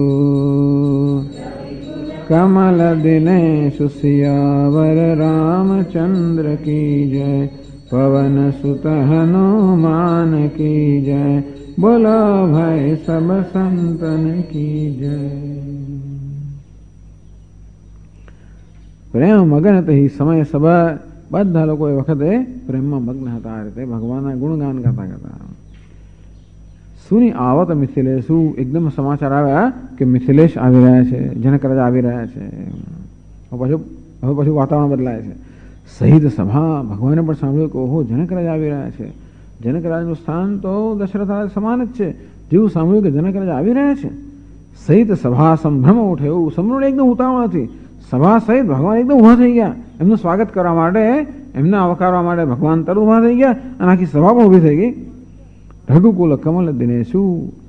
કમલ દિનેશુ સિયાવર રામચંદ્ર કી જય, પવન સુત હનુમાન કી જય, બોલો ભાઈ સબ સંતન કી જય. પ્રેમ મગન હતી સમય સભા, બધા લોકો એ વખતે પ્રેમમાં મગ્ન હતા. આ રીતે ભગવાનના ગુણગાન કરતા કરતા સુની આવત મિથિલેશુ, એકદમ સમાચાર આવ્યા કે મિથિલેશ આવી રહ્યા છે, જનક રાજા આવી રહ્યા છે. હવે પાછું વાતાવરણ બદલાય છે. સહિત સભા, ભગવાને પણ સાંભળ્યું કે ઓહો જનક રાજા આવી રહ્યા છે. જનક રાજાનું સ્થાન તો દશરથ રાજા સમાન જ છે. જેવું સાંભળ્યું કે જનક રાજા આવી રહ્યા છે, સહિત સભા સંભ્રમ ઉઠે, એવું સંભ્રમ એકદમ ઉતાવળ હતી. સભા સહિત ભગવાન એકદમ ઉભા થઈ ગયા. એમનું સ્વાગત કરવા માટે, એમને આવકારવા માટે ભગવાન તરત ઉભા થઈ ગયા અને આખી સભા પણ ઉભી થઈ ગઈ. રઘુકુલ કમલ દિનેશુ,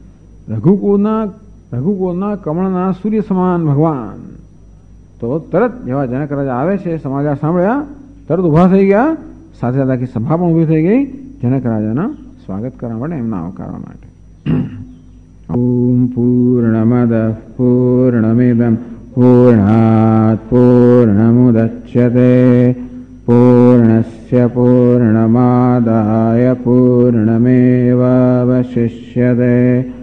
રઘુકુળના કમળના સૂર્ય સમાન ભગવાન તો તરત જેવા જનક રાજા આવે છે સમાચાર સાંભળ્યા, તરત ઉભા થઈ ગયા. સાથે સાથે આખી સભા પણ ઉભી થઈ ગઈ જનક રાજાના સ્વાગત કરવા માટે, એમના આવકારવા માટે. ઓમ પૂર્ણમદ પૂર્ણમિદં પૂર્ણાત પૂર્ણમુદચ્યતે પૂર્ણસ્ય પૂર્ણમાદાય પૂર્ણમેવાવશિષ્યતે.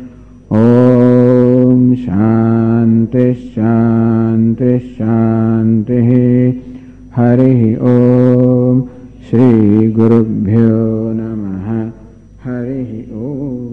ઓમ શાંતિ શાંતિ શાંતિ. હરિ ઓમ શ્રી ગુરુભ્યો નમઃ. હરિ ઓમ.